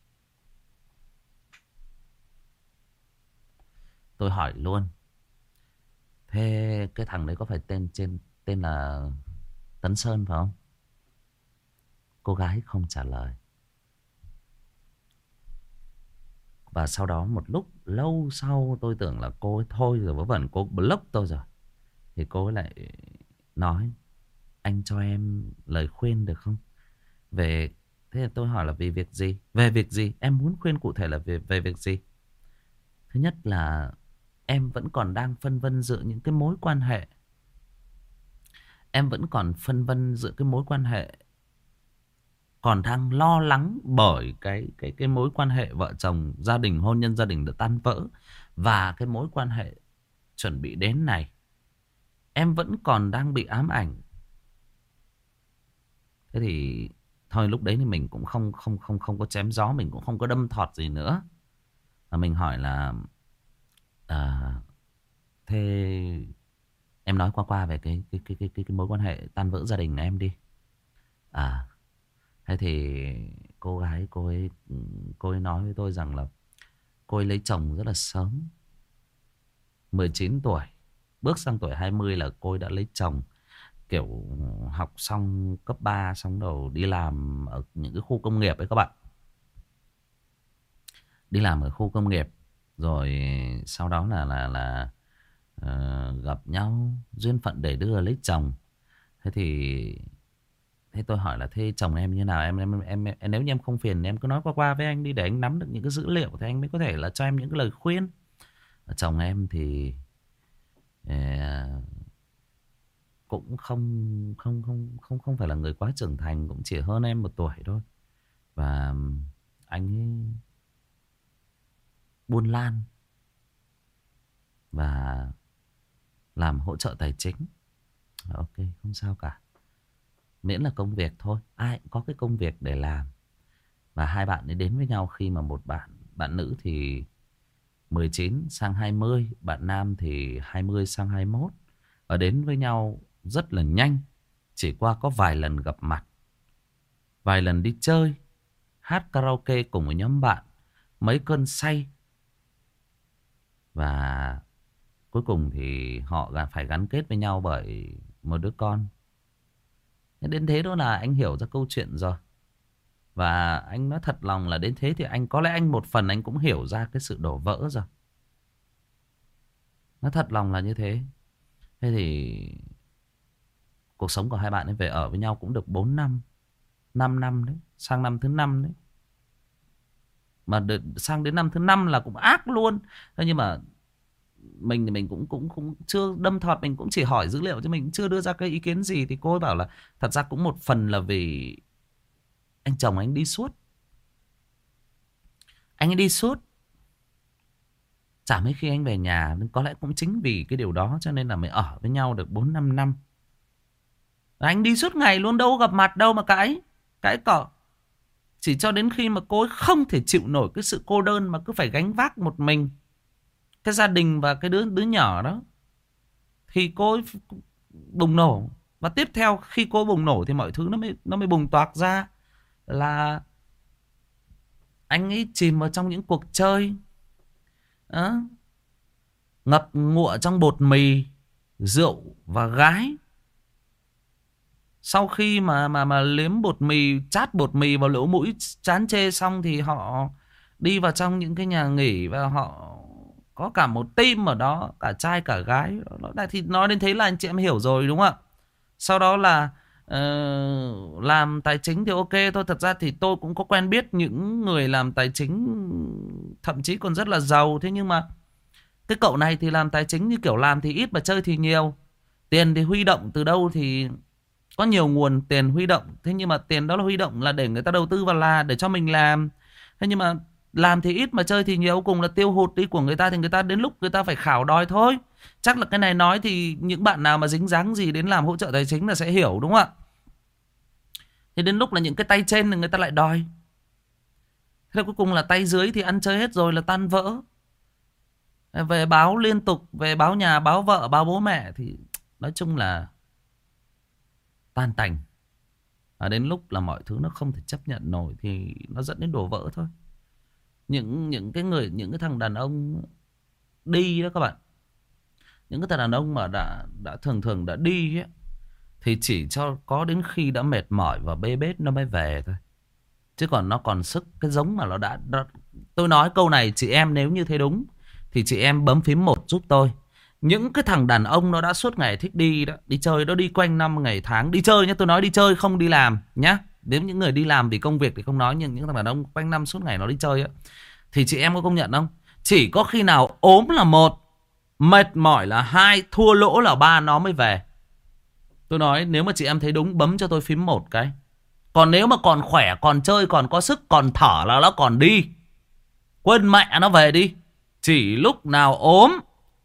S1: Tôi hỏi luôn. Thế cái thằng đấy có phải tên trên tên là Tấn Sơn phải không? Cô gái không trả lời. Và sau đó một lúc lâu sau tôi tưởng là cô ấy thôi rồi, vớ vẩn cô block tôi rồi. Thì cô ấy lại nói, anh cho em lời khuyên được không? Về, thế là tôi hỏi là vì việc gì? Về việc gì? Em muốn khuyên cụ thể là về, về việc gì? Thứ nhất là em vẫn còn đang phân vân giữa những cái mối quan hệ. Em vẫn còn phân vân giữa cái mối quan hệ, còn đang lo lắng bởi cái cái cái mối quan hệ vợ chồng, gia đình, hôn nhân gia đình đã tan vỡ, và cái mối quan hệ chuẩn bị đến này. Em vẫn còn đang bị ám ảnh. Thế thì thôi, lúc đấy thì mình cũng không không không không có chém gió, mình cũng không có đâm thọt gì nữa. Mà mình hỏi là à, thế em nói qua qua về cái cái cái cái cái, cái mối quan hệ tan vỡ gia đình của em đi. À, thế thì cô gái cô ấy cô ấy nói với tôi rằng là cô ấy lấy chồng rất là sớm, mười chín tuổi, bước sang tuổi hai mươi là cô ấy đã lấy chồng. Kiểu học xong cấp ba xong đầu đi làm ở những cái khu công nghiệp ấy các bạn. Đi làm ở khu công nghiệp rồi sau đó là là là uh, gặp nhau, duyên phận để đưa lấy chồng. Thế thì thế tôi hỏi là thế chồng em như nào? Em em em, em nếu như em không phiền em cứ nói qua qua với anh đi để anh nắm được những cái dữ liệu thì anh mới có thể là cho em những cái lời khuyên. Chồng em thì uh, cũng không không không không không phải là người quá trưởng thành, cũng chỉ hơn em một tuổi thôi. Và anh ấy buôn lan và làm hỗ trợ tài chính. Ok, không sao cả, miễn là công việc thôi, ai cũng có cái công việc để làm. Và hai bạn ấy đến với nhau khi mà một bạn bạn nữ thì mười chín sang hai mươi, bạn nam thì hai mươi sang hai mươi mốt. Và đến với nhau rất là nhanh, chỉ qua có vài lần gặp mặt, vài lần đi chơi, hát karaoke cùng với nhóm bạn, mấy cơn say. Và cuối cùng thì họ phải gắn kết với nhau bởi một đứa con. Đến thế đó là anh hiểu ra câu chuyện rồi. Và anh nói thật lòng là đến thế thì anh có lẽ anh một phần anh cũng hiểu ra cái sự đổ vỡ rồi. Nói thật lòng là như thế. Thế thì cuộc sống của hai bạn ấy về ở với nhau cũng được bốn năm, năm năm đấy, sang năm thứ năm đấy. Mà được, sang đến năm thứ năm là cũng ác luôn. Thế nhưng mà mình thì mình cũng cũng cũng chưa đâm thọt, mình cũng chỉ hỏi dữ liệu chứ mình chưa đưa ra cái ý kiến gì. Thì cô ấy bảo là thật ra cũng một phần là vì anh chồng anh đi suốt. Anh ấy đi suốt, chả mấy khi anh về nhà. Nên có lẽ cũng chính vì cái điều đó cho nên là mới ở với nhau được bốn năm năm. Anh đi suốt ngày luôn, đâu gặp mặt đâu mà cãi. Cãi cọ. Chỉ cho đến khi mà cô ấy không thể chịu nổi cái sự cô đơn mà cứ phải gánh vác một mình cái gia đình và cái đứa đứa nhỏ đó, thì cô ấy bùng nổ. Và tiếp theo khi cô bùng nổ thì mọi thứ nó mới nó mới bùng toạc ra. Là anh ấy chìm vào trong những cuộc chơi đó, ngập ngụa trong bột mì, rượu và gái. Sau khi mà mà mà liếm bột mì, chát bột mì vào lỗ mũi chán chê xong thì họ đi vào trong những cái nhà nghỉ và họ có cả một team ở đó, cả trai cả gái. Nó thì nói đến thế là anh chị em hiểu rồi đúng không ạ? Sau đó là uh, làm tài chính thì ok thôi. Thật ra thì tôi cũng có quen biết những người làm tài chính thậm chí còn rất là giàu. Thế nhưng mà cái cậu này thì làm tài chính như kiểu làm thì ít mà chơi thì nhiều. Tiền thì huy động từ đâu thì có nhiều nguồn tiền huy động. Thế nhưng mà tiền đó là huy động là để người ta đầu tư vào, là để cho mình làm. Thế nhưng mà làm thì ít mà chơi thì nhiều, cùng là tiêu hụt đi của người ta. Thì người ta đến lúc người ta phải khảo đòi thôi. Chắc là cái này nói thì những bạn nào mà dính dáng gì đến làm hỗ trợ tài chính là sẽ hiểu đúng không ạ? Thì đến lúc là những cái tay trên thì người ta lại đòi. Thế cuối cùng là tay dưới thì ăn chơi hết rồi là tan vỡ. Về báo liên tục, về báo nhà, báo vợ, báo bố mẹ. Thì nói chung là tan tành. Và đến lúc là mọi thứ nó không thể chấp nhận nổi thì nó dẫn đến đổ vỡ thôi. Những những cái người, những cái thằng đàn ông đi đó các bạn, những cái thằng đàn ông mà đã đã thường thường đã đi ấy, thì chỉ cho có đến khi đã mệt mỏi và bê bết nó mới về thôi. Chứ còn nó còn sức cái giống mà nó đã, đã tôi nói câu này chị em nếu như thấy đúng thì chị em bấm phím một giúp tôi. Những cái thằng đàn ông nó đã suốt ngày thích đi đó, đi chơi, nó đi quanh năm ngày tháng đi chơi nhá, tôi nói đi chơi không đi làm nhá. Nếu những người đi làm vì công việc thì không nói, nhưng những thằng đàn ông quanh năm suốt ngày nó đi chơi á, thì chị em có công nhận không? Chỉ có khi nào ốm là một, mệt mỏi là hai, thua lỗ là ba nó mới về. Tôi nói nếu mà chị em thấy đúng bấm cho tôi phím một cái. Còn nếu mà còn khỏe, còn chơi, còn có sức, còn thở là nó còn đi. Quên mẹ nó về đi. Chỉ lúc nào ốm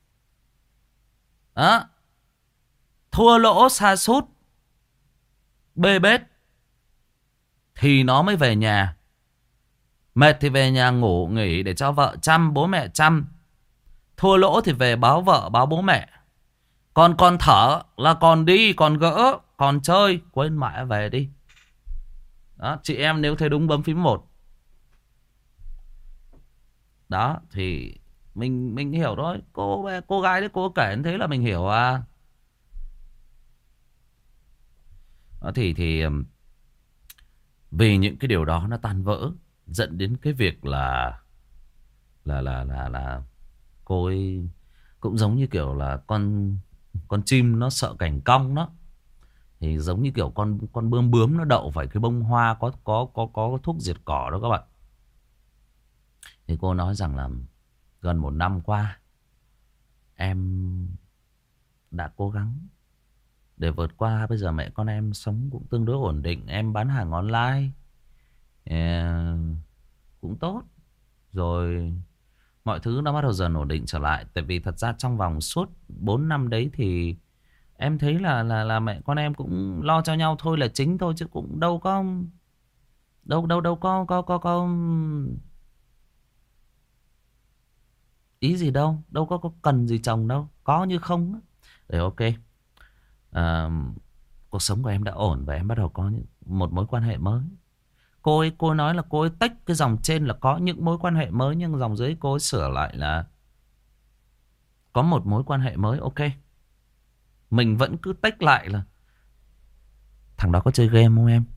S1: đó, thua lỗ sa sút, bê bết thì nó mới về nhà. Mệt thì về nhà ngủ nghỉ để cho vợ chăm, bố mẹ chăm. Thua lỗ thì về báo vợ, báo bố mẹ. Còn còn thở là còn đi, còn gỡ, còn chơi, quên mẹ về đi. Đó, chị em nếu thấy đúng bấm phím một. Đó thì mình mình hiểu thôi. Cô cô gái đấy cô kể thế là mình hiểu à. Đó thì thì vì những cái điều đó nó tan vỡ, dẫn đến cái việc là là là là là cô ấy cũng giống như kiểu là con con chim nó sợ cảnh cong đó. Thì giống như kiểu con con bướm bướm nó đậu phải cái bông hoa có có có có thuốc diệt cỏ đó các bạn. Thì cô nói rằng là gần một năm qua em đã cố gắng để vượt qua. Bây giờ mẹ con em sống cũng tương đối ổn định. Em bán hàng online cũng tốt rồi, mọi thứ nó bắt đầu dần ổn định trở lại. Tại vì thật ra trong vòng suốt bốn năm đấy thì em thấy là là là mẹ con em cũng lo cho nhau thôi là chính thôi, chứ cũng đâu có đâu đâu đâu có có có có ý gì đâu, đâu có có cần gì chồng đâu, có như không. Rồi ok, à, cuộc sống của em đã ổn và em bắt đầu có những, một mối quan hệ mới. Cô ấy cô ấy nói là cô ấy tách cái dòng trên là có những mối quan hệ mới, nhưng dòng dưới cô ấy sửa lại là có một mối quan hệ mới. Ok, mình vẫn cứ tách lại là Thằng đó có chơi game không em?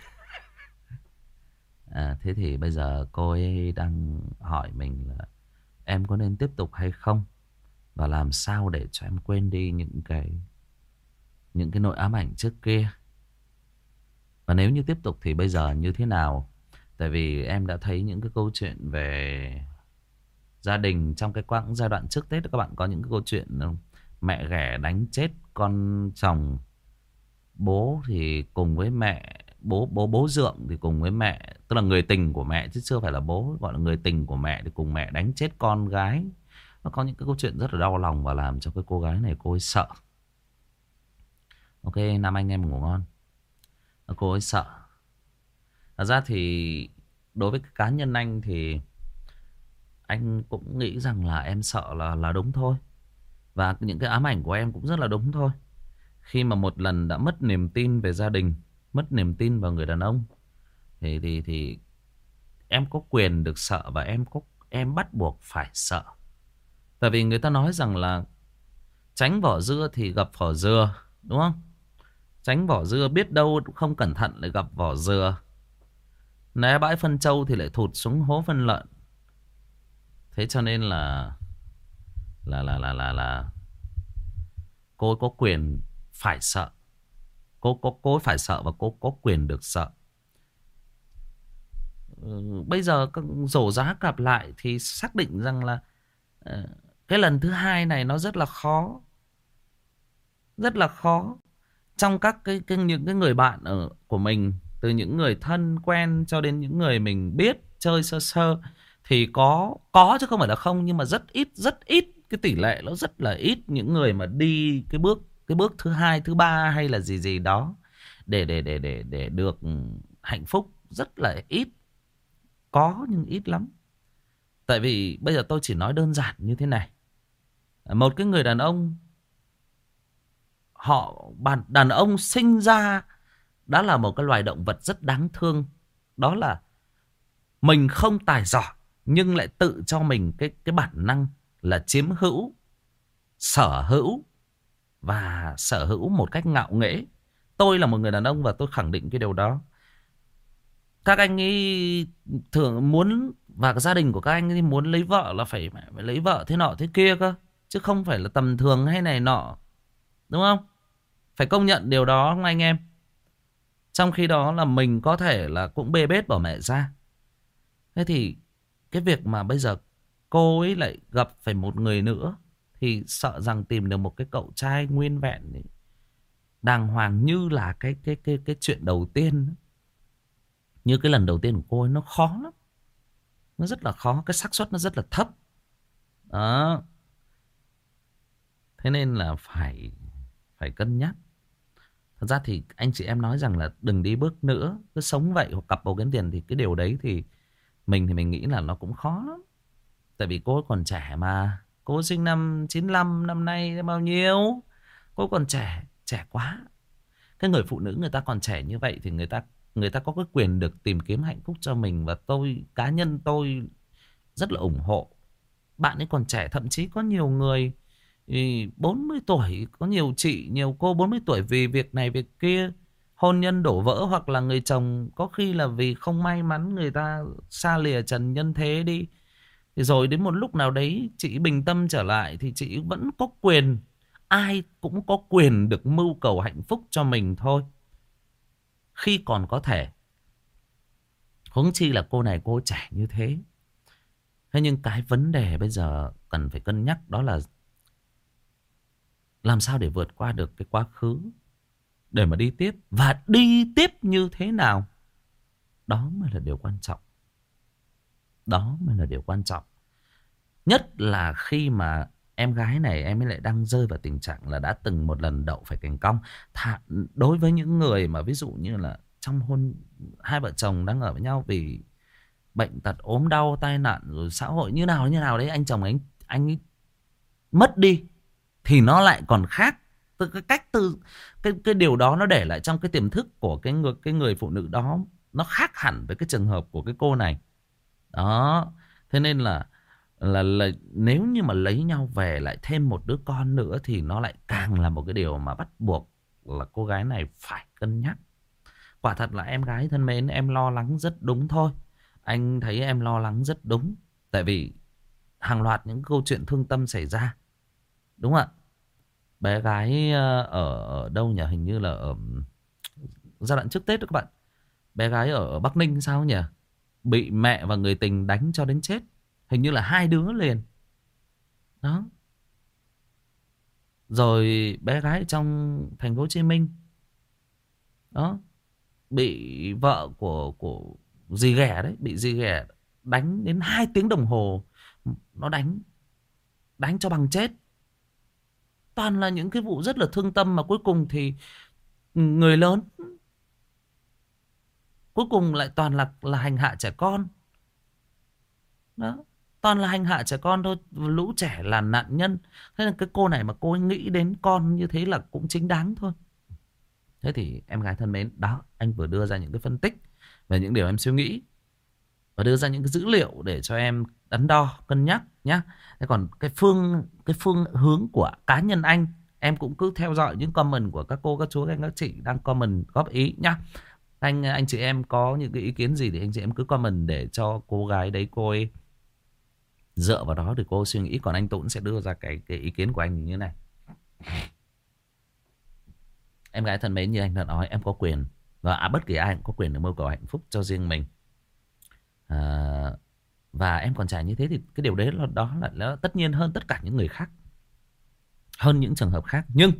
S1: À, thế thì bây giờ cô ấy đang hỏi mình là em có nên tiếp tục hay không? Và làm sao để cho em quên đi những cái những cái nỗi ám ảnh trước kia. Và nếu như tiếp tục thì bây giờ như thế nào? Tại vì em đã thấy những cái câu chuyện về gia đình trong cái quãng giai đoạn trước Tết. Các bạn có những cái câu chuyện mẹ ghẻ đánh chết con chồng, bố thì cùng với mẹ, bố bố bố dượng thì cùng với mẹ, tức là người tình của mẹ chứ chưa phải là bố, gọi là người tình của mẹ thì cùng mẹ đánh chết con gái. Nó có những cái câu chuyện rất là đau lòng và làm cho cái cô gái này cô ấy sợ. Ok, Nam anh em ngủ ngon. Cô ấy sợ. Thật ra thì đối với cái cá nhân anh thì anh cũng nghĩ rằng là em sợ là là đúng thôi. Và những cái ám ảnh của em cũng rất là đúng thôi. Khi mà một lần đã mất niềm tin về gia đình, mất niềm tin vào người đàn ông, thì thì thì em có quyền được sợ và em có em bắt buộc phải sợ. Tại vì người ta nói rằng là tránh vỏ dưa thì gặp vỏ dừa, đúng không? Tránh vỏ dưa biết đâu không cẩn thận lại gặp vỏ dừa. Né bãi phân trâu thì lại thụt xuống hố phân lợn. Thế cho nên là là là là là là cô ấy có quyền phải sợ. Cô có cô ấy phải sợ và cô có quyền được sợ. Ừ, bây giờ rổ giá cặp lại thì xác định rằng là uh, cái lần thứ hai này nó rất là khó, rất là khó. Trong các cái, cái những cái người bạn ở của mình, từ những người thân quen cho đến những người mình biết chơi sơ sơ, thì có có chứ không phải là không, nhưng mà rất ít, rất ít, cái tỷ lệ nó rất là ít những người mà đi cái bước cái bước thứ hai, thứ ba hay là gì gì đó để để để để để được hạnh phúc, rất là ít. Có nhưng ít lắm. Tại vì bây giờ tôi chỉ nói đơn giản như thế này. Một cái người đàn ông, họ đàn ông sinh ra đã là một cái loài động vật rất đáng thương. Đó là mình không tài giỏi nhưng lại tự cho mình cái cái bản năng là chiếm hữu, sở hữu và sở hữu một cách ngạo nghễ. Tôi là một người đàn ông và tôi khẳng định cái điều đó. Các anh ấy thường muốn, và gia đình của các anh ấy muốn lấy vợ là phải, phải lấy vợ thế nọ thế kia cơ, chứ không phải là tầm thường hay này nọ, đúng không? Phải công nhận điều đó không anh em? Trong khi đó là mình có thể là cũng bê bết bỏ mẹ ra. Thế thì cái việc mà bây giờ cô ấy lại gặp phải một người nữa, thì sợ rằng tìm được một cái cậu trai nguyên vẹn ấy, đàng hoàng như là cái cái cái cái chuyện đầu tiên, như cái lần đầu tiên của cô ấy, nó khó lắm. Nó rất là khó, cái xác suất nó rất là thấp. Đó. Thế nên là phải phải cân nhắc. Thật ra thì anh chị em nói rằng là đừng đi bước nữa, cứ sống vậy hoặc cặp bầu kiếm tiền, thì cái điều đấy thì mình thì mình nghĩ là nó cũng khó lắm. Tại vì cô ấy còn trẻ mà. Cô sinh năm chín lăm, năm nay bao nhiêu? Cô còn trẻ, trẻ quá. Cái người phụ nữ người ta còn trẻ như vậy thì người ta người ta có cái quyền được tìm kiếm hạnh phúc cho mình. Và tôi, cá nhân tôi rất là ủng hộ. Bạn ấy còn trẻ, thậm chí có nhiều người bốn mươi tuổi, có nhiều chị, nhiều cô bốn mươi tuổi vì việc này việc kia, hôn nhân đổ vỡ, hoặc là người chồng có khi là vì không may mắn người ta xa lìa trần nhân thế đi. Thì rồi đến một lúc nào đấy chị bình tâm trở lại thì chị vẫn có quyền, ai cũng có quyền được mưu cầu hạnh phúc cho mình thôi, khi còn có thể. Huống chi là cô này cô trẻ như thế. Thế nhưng cái vấn đề bây giờ cần phải cân nhắc đó là làm sao để vượt qua được cái quá khứ để mà đi tiếp. Và đi tiếp như thế nào, đó mới là điều quan trọng. Đó mới là điều quan trọng. Nhất là khi mà em gái này em ấy lại đang rơi vào tình trạng là đã từng một lần đậu phải cành cong. Thà, đối với những người mà ví dụ như là trong hôn, hai vợ chồng đang ở với nhau vì bệnh tật, ốm đau, tai nạn, rồi xã hội như nào như nào đấy, anh chồng anh anh ấy mất đi, thì nó lại còn khác. Từ cái cách từ cái cái điều đó nó để lại trong cái tiềm thức của cái người cái người phụ nữ đó, nó khác hẳn với cái trường hợp của cái cô này. Đó. Thế nên là là, là nếu như mà lấy nhau về lại thêm một đứa con nữa thì nó lại càng là một cái điều mà bắt buộc là cô gái này phải cân nhắc. Quả thật là em gái thân mến, em lo lắng rất đúng thôi. Anh thấy em lo lắng rất đúng. Tại vì hàng loạt những câu chuyện thương tâm xảy ra. Đúng không ạ? Bé gái ở, ở đâu nhỉ? Hình như là ở giai đoạn trước Tết đó các bạn. Bé gái ở Bắc Ninh sao nhỉ? Bị mẹ và người tình đánh cho đến chết. Hình như là hai đứa liền. Đó. Rồi bé gái trong thành phố Hồ Chí Minh. Đó. Bị vợ của của dì ghẻ đấy, bị dì ghẻ đánh đến hai tiếng đồng hồ. Nó đánh đánh cho bằng chết. Toàn là những cái vụ rất là thương tâm, mà cuối cùng thì người lớn cuối cùng lại toàn là là hành hạ trẻ con. Đó, toàn là hành hạ trẻ con thôi, lũ trẻ là nạn nhân. Thế nên cái cô này mà cô ấy nghĩ đến con như thế là cũng chính đáng thôi. Thế thì em gái thân mến, đó, anh vừa đưa ra những cái phân tích về những điều em suy nghĩ và đưa ra những cái dữ liệu để cho em đắn đo, cân nhắc nhá. Thế còn cái phương cái phương hướng của cá nhân anh, em cũng cứ theo dõi những comment của các cô, các chú, các anh, các chị đang comment góp ý nhá. Anh anh chị em có những cái ý kiến gì thì anh chị em cứ comment để cho cô gái đấy cô ấy dựa vào đó để cô suy nghĩ. Còn anh Tuấn sẽ đưa ra cái cái ý kiến của anh như thế này. Em gái thân mến, như anh đã nói, em có quyền, và à, bất kỳ ai cũng có quyền để mưu cầu hạnh phúc cho riêng mình. À, và em còn trải như thế thì cái điều đấy là đó là, là tất nhiên hơn tất cả những người khác, hơn những trường hợp khác. Nhưng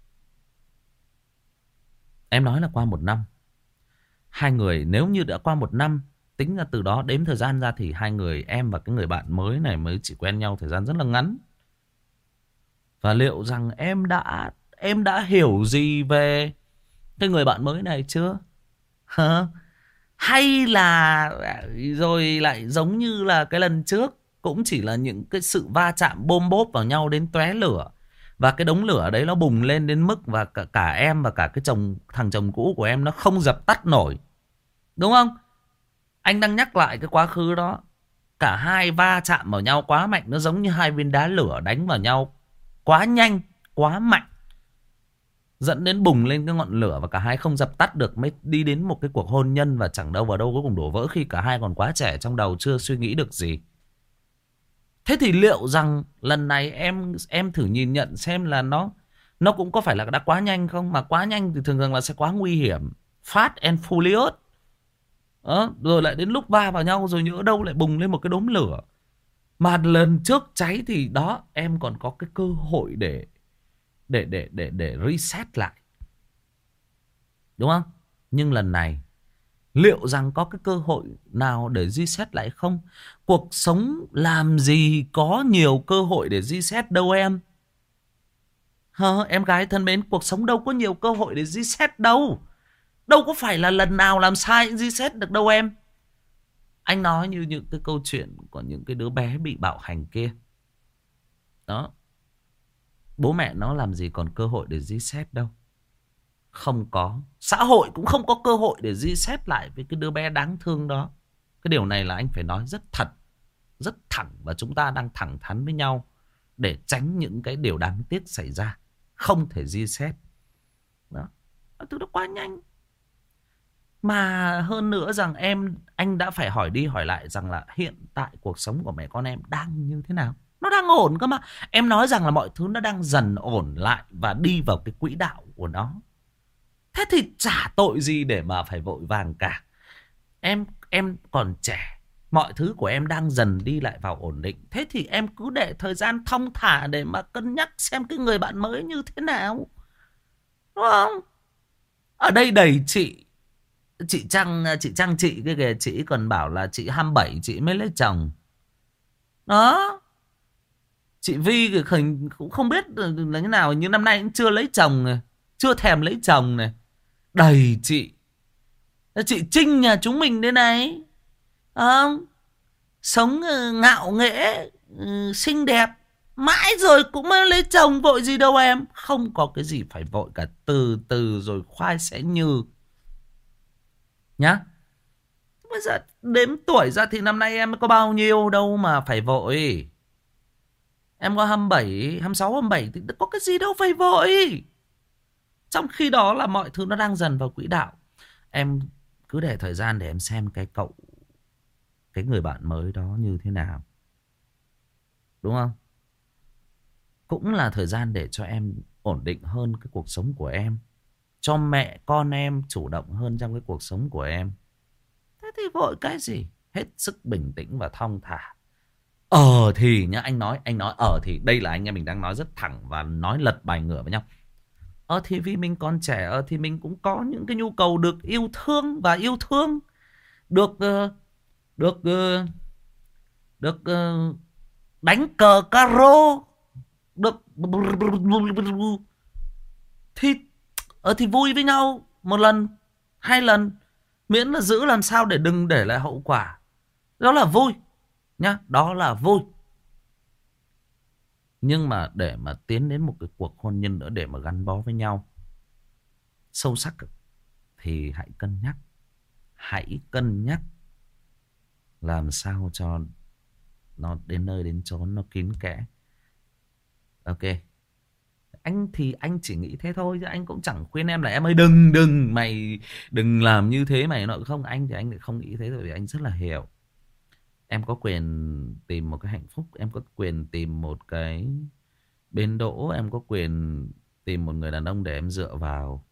S1: em nói là qua một năm, hai người nếu như đã qua một năm, tính ra từ đó đếm thời gian ra thì hai người, em và cái người bạn mới này mới chỉ quen nhau thời gian rất là ngắn. Và liệu rằng em đã em đã hiểu gì về cái người bạn mới này chưa? Hả? Hay là rồi lại giống như là cái lần trước, cũng chỉ là những cái sự va chạm bôm bốp vào nhau đến tóe lửa, và cái đống lửa đấy nó bùng lên đến mức và cả, cả em và cả cái chồng thằng chồng cũ của em nó không dập tắt nổi. Đúng không? Anh đang nhắc lại cái quá khứ đó. Cả hai va chạm vào nhau quá mạnh, nó giống như hai viên đá lửa đánh vào nhau quá nhanh, quá mạnh, dẫn đến bùng lên cái ngọn lửa và cả hai không dập tắt được, mới đi đến một cái cuộc hôn nhân và chẳng đâu vào đâu cuối cùng đổ vỡ khi cả hai còn quá trẻ, trong đầu chưa suy nghĩ được gì. Thế thì liệu rằng lần này em em thử nhìn nhận xem là nó nó cũng có phải là đã quá nhanh không? Mà quá nhanh thì thường thường là sẽ quá nguy hiểm, fast and furious. Đó, rồi lại đến lúc va vào nhau rồi nhỡ đâu lại bùng lên một cái đốm lửa. Mà lần trước cháy thì đó, em còn có cái cơ hội để để để để để reset lại. Đúng không? Nhưng lần này liệu rằng có cái cơ hội nào để reset lại không? Cuộc sống làm gì có nhiều cơ hội để reset đâu em. Hả, em gái thân mến, cuộc sống đâu có nhiều cơ hội để reset đâu. Đâu có phải là lần nào làm sai reset được đâu em. Anh nói như những cái câu chuyện của những cái đứa bé bị bạo hành kia. Đó. Bố mẹ nó làm gì còn cơ hội để reset đâu. Không có. Xã hội cũng không có cơ hội để reset lại với cái đứa bé đáng thương đó. Cái điều này là anh phải nói rất thật, rất thẳng, và chúng ta đang thẳng thắn với nhau để tránh những cái điều đáng tiếc xảy ra. Không thể reset. Đó. Thứ đó quá nhanh. Mà hơn nữa rằng em, anh đã phải hỏi đi hỏi lại rằng là hiện tại cuộc sống của mẹ con em đang như thế nào. Nó đang ổn cơ mà. Em nói rằng là mọi thứ nó đang dần ổn lại và đi vào cái quỹ đạo của nó. Thế thì chả tội gì để mà phải vội vàng cả. Em em còn trẻ, mọi thứ của em đang dần đi lại vào ổn định. Thế thì em cứ để thời gian thong thả để mà cân nhắc xem cái người bạn mới như thế nào. Đúng không? Ở đây đầy chị. Chị Trăng, chị Trăng chị cái kìa, chị còn bảo là chị hai mươi bảy chị mới lấy chồng. Đó. Chị Vi cũng không biết là như nào, như năm nay cũng chưa lấy chồng này, chưa thèm lấy chồng này. Đầy chị. Chị Trinh nhà chúng mình đây này. Không? Sống ngạo nghễ, xinh đẹp, mãi rồi cũng mới lấy chồng, vội gì đâu em. Không có cái gì phải vội cả, từ từ rồi khoai sẽ như. Nhá. Bây giờ đếm tuổi ra thì năm nay em có bao nhiêu đâu mà phải vội. Em có hai mươi bảy, hai mươi sáu, hai mươi bảy thì có cái gì đâu phải vội. Trong khi đó là mọi thứ nó đang dần vào quỹ đạo. Em cứ để thời gian để em xem cái cậu, cái người bạn mới đó như thế nào. Đúng không? Cũng là thời gian để cho em ổn định hơn cái cuộc sống của em. Cho mẹ con em chủ động hơn trong cái cuộc sống của em. Thế thì vội cái gì? Hết sức bình tĩnh và thong thả. Ờ thì nhá, anh nói, anh nói ờ thì đây là anh em mình đang nói rất thẳng và nói lật bài ngửa với nhau. Ờ thì vì mình còn trẻ, ờ thì mình cũng có những cái nhu cầu được yêu thương và yêu thương. Được, uh, được, uh, được uh, đánh cờ caro. Được thì ờ thì vui với nhau một lần, hai lần, miễn là giữ làm sao để đừng để lại hậu quả. Đó là vui nhá, đó là vui. Nhưng mà để mà tiến đến một cái cuộc hôn nhân nữa, để mà gắn bó với nhau sâu sắc, thì hãy cân nhắc, hãy cân nhắc làm sao cho nó đến nơi đến chốn, nó kín kẽ. Ok. Anh thì anh chỉ nghĩ thế thôi, chứ anh cũng chẳng khuyên em là em ơi đừng đừng mày đừng làm như thế mày nọ. Không, anh thì anh lại không nghĩ thế, rồi vì anh rất là hiểu. Em có quyền tìm một cái hạnh phúc, em có quyền tìm một cái bến đỗ, em có quyền tìm một người đàn ông để em dựa vào.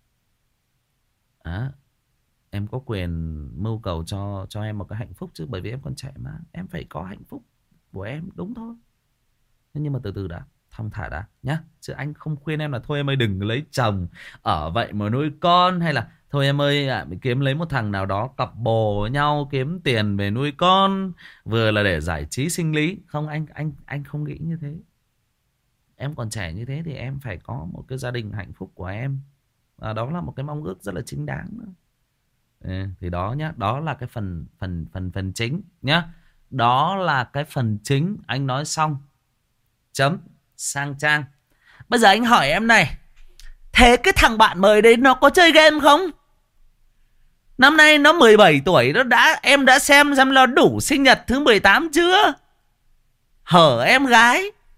S1: À, em có quyền mưu cầu cho cho em một cái hạnh phúc chứ, bởi vì em còn trẻ mà, em phải có hạnh phúc của em, đúng thôi. Nhưng mà từ từ đã, thong thả đã nhá. Chứ anh không khuyên em là thôi em ơi đừng lấy chồng, ở vậy mà nuôi con, hay là thôi em ơi à, kiếm lấy một thằng nào đó cặp bồ với nhau, kiếm tiền về nuôi con, vừa là để giải trí sinh lý. Không, anh anh anh không nghĩ như thế. Em còn trẻ như thế thì em phải có một cái gia đình hạnh phúc của em, và đó là một cái mong ước rất là chính đáng nữa. Ừ, thì đó nhá, đó là cái phần phần phần phần chính nhá. Đó là cái phần chính, anh nói xong chấm, sang trang. Bây giờ anh hỏi em này, thế cái thằng bạn mới đấy nó có chơi game không? Năm nay nó mười bảy tuổi, nó đã, em đã xem xem nó đủ sinh nhật thứ mười tám chưa? Hở em gái.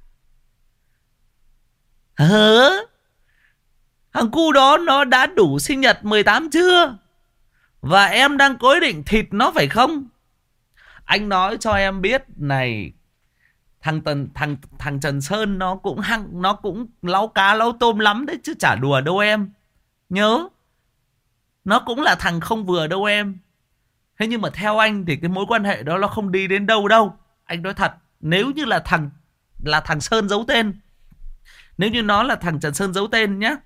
S1: Hở? Thằng cu đó nó đã đủ sinh nhật mười tám chưa? Và em đang có ý định thịt nó phải không? Anh nói cho em biết này, thằng Tần, thằng thằng Trần Sơn nó cũng hăng, nó cũng láu cá láu tôm lắm đấy chứ chả đùa đâu em. Nhớ, nó cũng là thằng không vừa đâu em. Thế nhưng mà theo anh thì cái mối quan hệ đó nó không đi đến đâu đâu. Anh nói thật, nếu như là thằng là thằng Sơn giấu tên, nếu như nó là thằng Trần Sơn giấu tên nhá,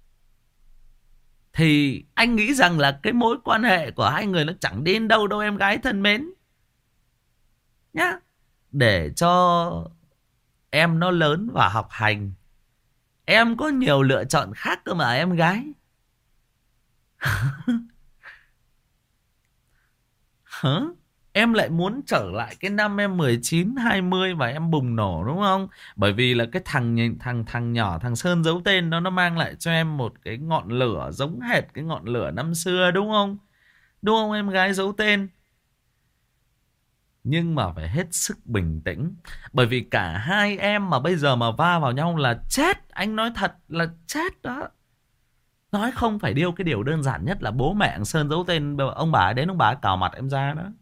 S1: thì anh nghĩ rằng là cái mối quan hệ của hai người nó chẳng đến đâu đâu em gái thân mến nhá. Để cho em nó lớn và học hành, em có nhiều lựa chọn khác cơ mà em gái. Hả? Em lại muốn trở lại cái năm em mười chín, hai mươi và em bùng nổ đúng không? Bởi vì là cái thằng thằng thằng nhỏ, thằng Sơn giấu tên nó nó mang lại cho em một cái ngọn lửa giống hệt cái ngọn lửa năm xưa đúng không? Đúng không em gái giấu tên? Nhưng mà phải hết sức bình tĩnh. Bởi vì cả hai em mà bây giờ mà va vào nhau là chết. Anh nói thật là chết đó. Nói không phải điêu, cái điều đơn giản nhất là bố mẹ thằng Sơn giấu tên, ông bà đến ông bà cào mặt em ra đó.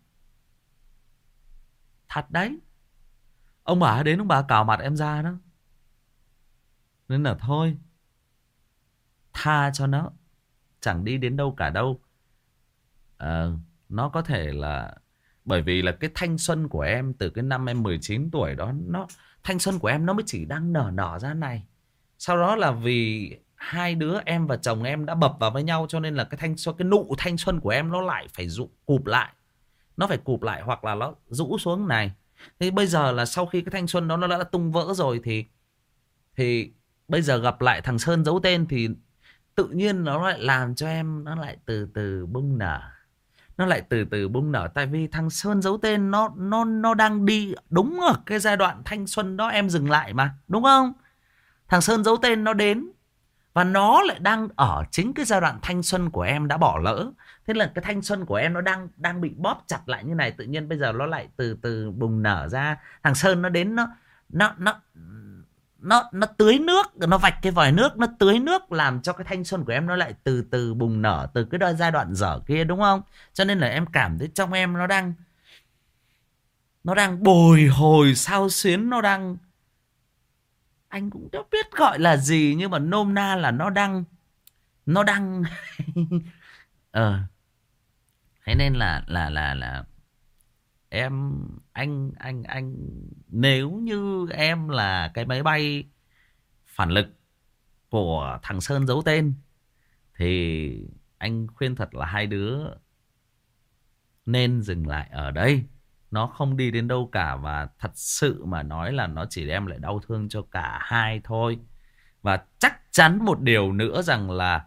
S1: Thật đấy. Ông bà đến ông bà cào mặt em ra đó. Nên là thôi, tha cho nó, chẳng đi đến đâu cả đâu. à, Nó có thể là bởi vì là cái thanh xuân của em từ cái năm em mười chín tuổi đó, nó thanh xuân của em nó mới chỉ đang nở nở ra này. Sau đó là vì hai đứa em và chồng em đã bập vào với nhau, cho nên là cái thanh xuân, cái nụ thanh xuân của em nó lại phải rụ cụp lại. Nó phải cụp lại hoặc là nó rũ xuống này. Thế bây giờ là sau khi cái thanh xuân đó nó đã tung vỡ rồi, thì thì bây giờ gặp lại thằng Sơn giấu tên thì tự nhiên nó lại làm cho em nó lại từ từ bung nở. Nó lại từ từ bung nở. Tại vì thằng Sơn giấu tên nó nó nó đang đi đúng ở cái giai đoạn thanh xuân đó em dừng lại mà, đúng không? Thằng Sơn giấu tên nó đến và nó lại đang ở chính cái giai đoạn thanh xuân của em đã bỏ lỡ. Thế là cái thanh xuân của em nó đang đang bị bóp chặt lại như này, tự nhiên bây giờ nó lại từ từ bùng nở ra. Thằng Sơn nó đến, nó nó nó nó nó tưới nước, nó vạch cái vòi nước, nó tưới nước làm cho cái thanh xuân của em nó lại từ từ bùng nở từ cái đôi giai đoạn dở kia, đúng không? Cho nên là em cảm thấy trong em nó đang nó đang bồi hồi xao xuyến, nó đang, anh cũng không biết gọi là gì, nhưng mà nôm na là nó đang nó đang ờ thế nên là là là là em, anh anh anh nếu như em là cái máy bay phản lực của thằng Sơn giấu tên thì anh khuyên thật là hai đứa nên dừng lại ở đây. Nó không đi đến đâu cả, và thật sự mà nói là nó chỉ đem lại đau thương cho cả hai thôi. Và chắc chắn một điều nữa rằng là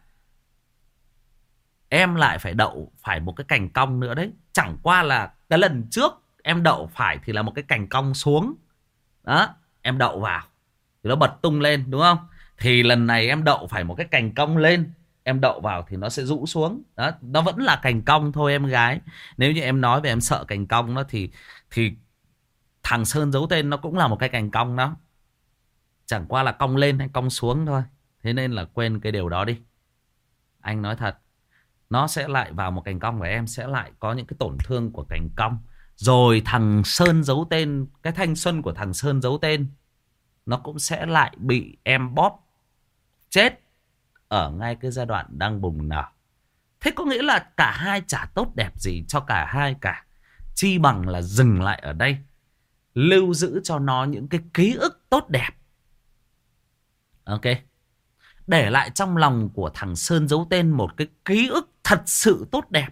S1: em lại phải đậu phải một cái cành cong nữa đấy. Chẳng qua là cái lần trước em đậu phải thì là một cái cành cong xuống. Đó, em đậu vào thì nó bật tung lên, đúng không? Thì lần này em đậu phải một cái cành cong lên, em đậu vào thì nó sẽ rũ xuống. Đó, nó vẫn là cành cong thôi em gái. Nếu như em nói về em sợ cành cong nó thì thì thằng Sơn giấu tên nó cũng là một cái cành cong đó. Chẳng qua là cong lên hay cong xuống thôi. Thế nên là quên cái điều đó đi. Anh nói thật, nó sẽ lại vào một cành cong và em sẽ lại có những cái tổn thương của cành cong. Rồi thằng Sơn giấu tên, cái thanh xuân của thằng Sơn giấu tên, nó cũng sẽ lại bị em bóp chết ở ngay cái giai đoạn đang bùng nở. Thế có nghĩa là cả hai chả tốt đẹp gì cho cả hai cả. Chi bằng là dừng lại ở đây, lưu giữ cho nó những cái ký ức tốt đẹp. Ok, để lại trong lòng của thằng Sơn giấu tên một cái ký ức thật sự tốt đẹp.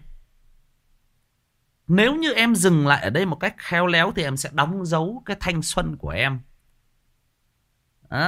S1: Nếu như em dừng lại ở đây một cách khéo léo thì em sẽ đóng dấu cái thanh xuân của em. Đó.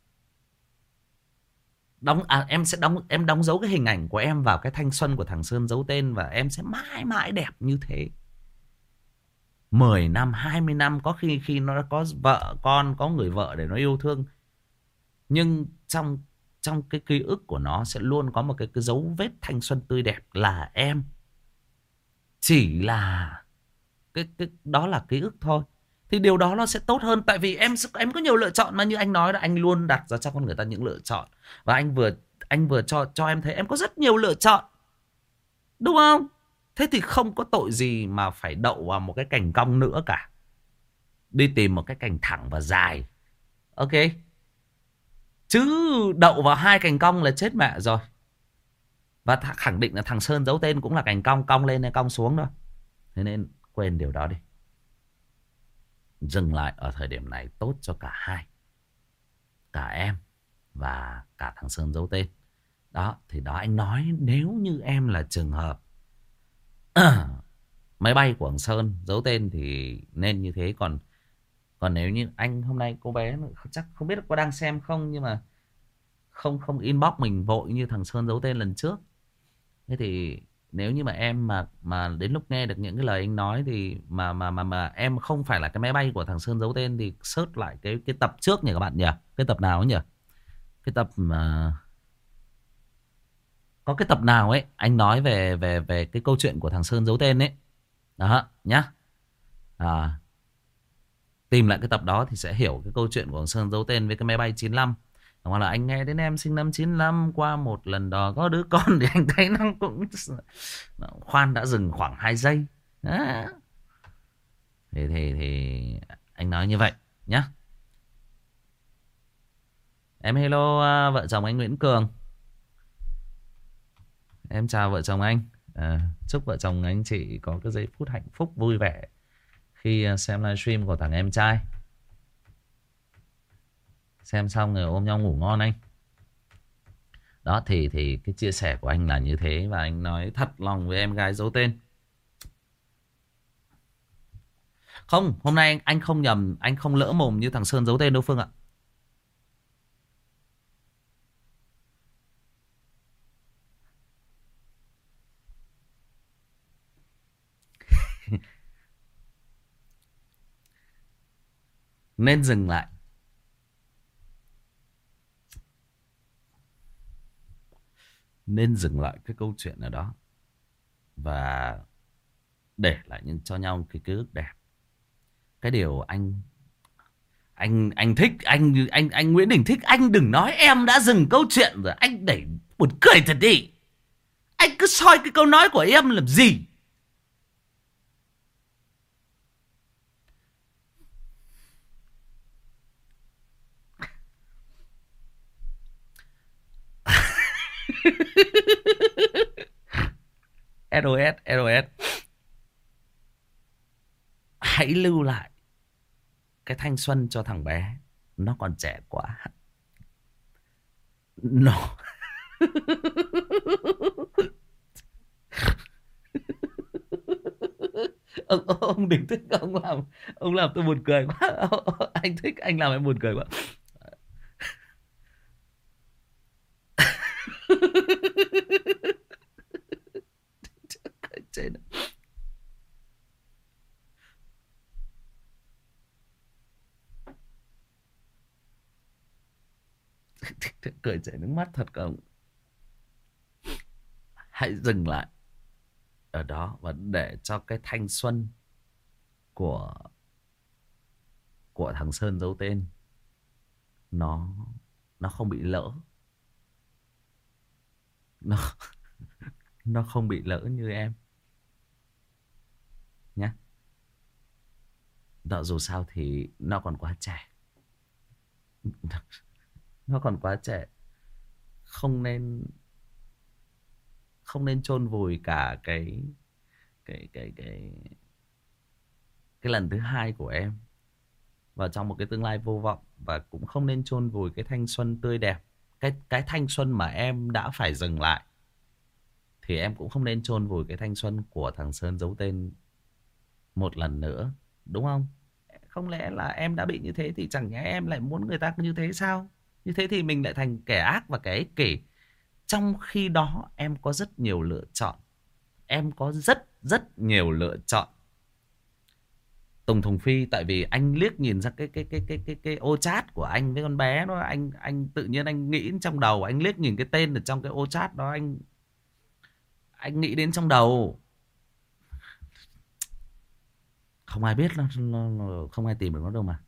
S1: Đóng, à, em sẽ đóng em đóng dấu cái hình ảnh của em vào cái thanh xuân của thằng Sơn giấu tên, và em sẽ mãi mãi đẹp như thế. Mười năm, hai mươi năm, có khi khi nó có vợ con, có người vợ để nó yêu thương, nhưng trong trong cái ký ức của nó sẽ luôn có một cái, cái dấu vết thanh xuân tươi đẹp là em. Chỉ là cái, cái đó là ký ức thôi. Thì điều đó nó sẽ tốt hơn. Tại vì em em có nhiều lựa chọn mà, như anh nói là anh luôn đặt ra cho con người ta những lựa chọn. Và anh vừa anh vừa cho cho em thấy em có rất nhiều lựa chọn, đúng không? Thế thì không có tội gì mà phải đậu vào một cái cành cong nữa cả. Đi tìm một cái cành thẳng và dài. Ok. Chứ đậu vào hai cành cong là chết mẹ rồi. Và khẳng định là thằng Sơn giấu tên cũng là cành cong, cong lên hay cong xuống thôi. Thế nên quên điều đó đi. Dừng lại ở thời điểm này tốt cho cả hai. Cả em và cả thằng Sơn giấu tên. Đó, thì đó anh nói nếu như em là trường hợp máy bay của thằng Sơn giấu tên thì nên như thế. Còn còn nếu như anh hôm nay cô bé chắc không biết có đang xem không, nhưng mà không không inbox mình vội như thằng Sơn giấu tên lần trước. Thế thì nếu như mà em mà mà đến lúc nghe được những cái lời anh nói thì mà mà mà mà em không phải là cái máy bay của thằng Sơn giấu tên thì search lại cái cái tập trước nhỉ các bạn nhỉ? Cái tập nào ấy nhỉ? Cái tập mà có cái tập nào ấy anh nói về về về cái câu chuyện của thằng Sơn giấu tên ấy. Đó nhá. À, tìm lại cái tập đó thì sẽ hiểu cái câu chuyện của thằng Sơn giấu tên với cái máy bay chín lăm. Hoặc là anh nghe đến em sinh năm chín lăm qua một lần đò có đứa con thì anh thấy nó cũng khoan đã dừng khoảng hai giây. Đó. Thì, thì, thì anh nói như vậy nhá. Em hello uh, vợ chồng anh Nguyễn Cường. Em chào vợ chồng anh. À, chúc vợ chồng anh chị có cái giây phút hạnh phúc vui vẻ khi xem livestream của thằng em trai. Xem xong rồi ôm nhau ngủ ngon anh. Đó thì thì cái chia sẻ của anh là như thế. Và anh nói thật lòng với em gái giấu tên. Không, hôm nay anh, anh không nhầm, anh không lỡ mồm như thằng Sơn giấu tên đâu Phương ạ. Nên dừng lại. Nên dừng lại cái câu chuyện ở đó. Và để lại những cho nhau cái ký ức đẹp. Cái điều anh Anh anh thích anh anh anh Nguyễn Đình thích, anh đừng nói em đã dừng câu chuyện rồi, anh đẩy buồn cười thật đi. Anh cứ soi cái câu nói của em làm gì? ét o ét, ét o ét. Hãy lưu lại cái thanh xuân cho thằng bé. Nó còn trẻ quá. Nó ông, ông đừng thích, ông làm ông làm tôi buồn cười quá. Anh thích anh làm em buồn cười quá. Trên cười chảy nước mắt thật không? Hãy dừng lại ở đó và để cho cái thanh xuân của của thằng Sơn giấu tên nó nó không bị lỡ. Nó nó không bị lỡ như em nhé. Đó, dù sao thì nó còn quá trẻ. Nó còn quá trẻ. Không nên không nên chôn vùi cả cái cái cái cái cái lần thứ hai của em vào trong một cái tương lai vô vọng, và cũng không nên chôn vùi cái thanh xuân tươi đẹp, cái cái thanh xuân mà em đã phải dừng lại. Thì em cũng không nên chôn vùi cái thanh xuân của thằng Sơn giấu tên một lần nữa, đúng không? Không lẽ là em đã bị như thế thì chẳng nhẽ em lại muốn người ta như thế sao? Như thế thì mình lại thành kẻ ác và kẻ ích kỷ. Trong khi đó em có rất nhiều lựa chọn. Em có rất rất nhiều lựa chọn. Tùng Thùng Phi, tại vì anh liếc nhìn ra cái cái cái cái cái cái ô chat của anh với con bé đó, anh anh tự nhiên anh nghĩ trong đầu, anh liếc nhìn cái tên ở trong cái ô chat đó, anh anh nghĩ đến trong đầu. Không ai biết nó, nó, nó không ai tìm được nó đâu mà.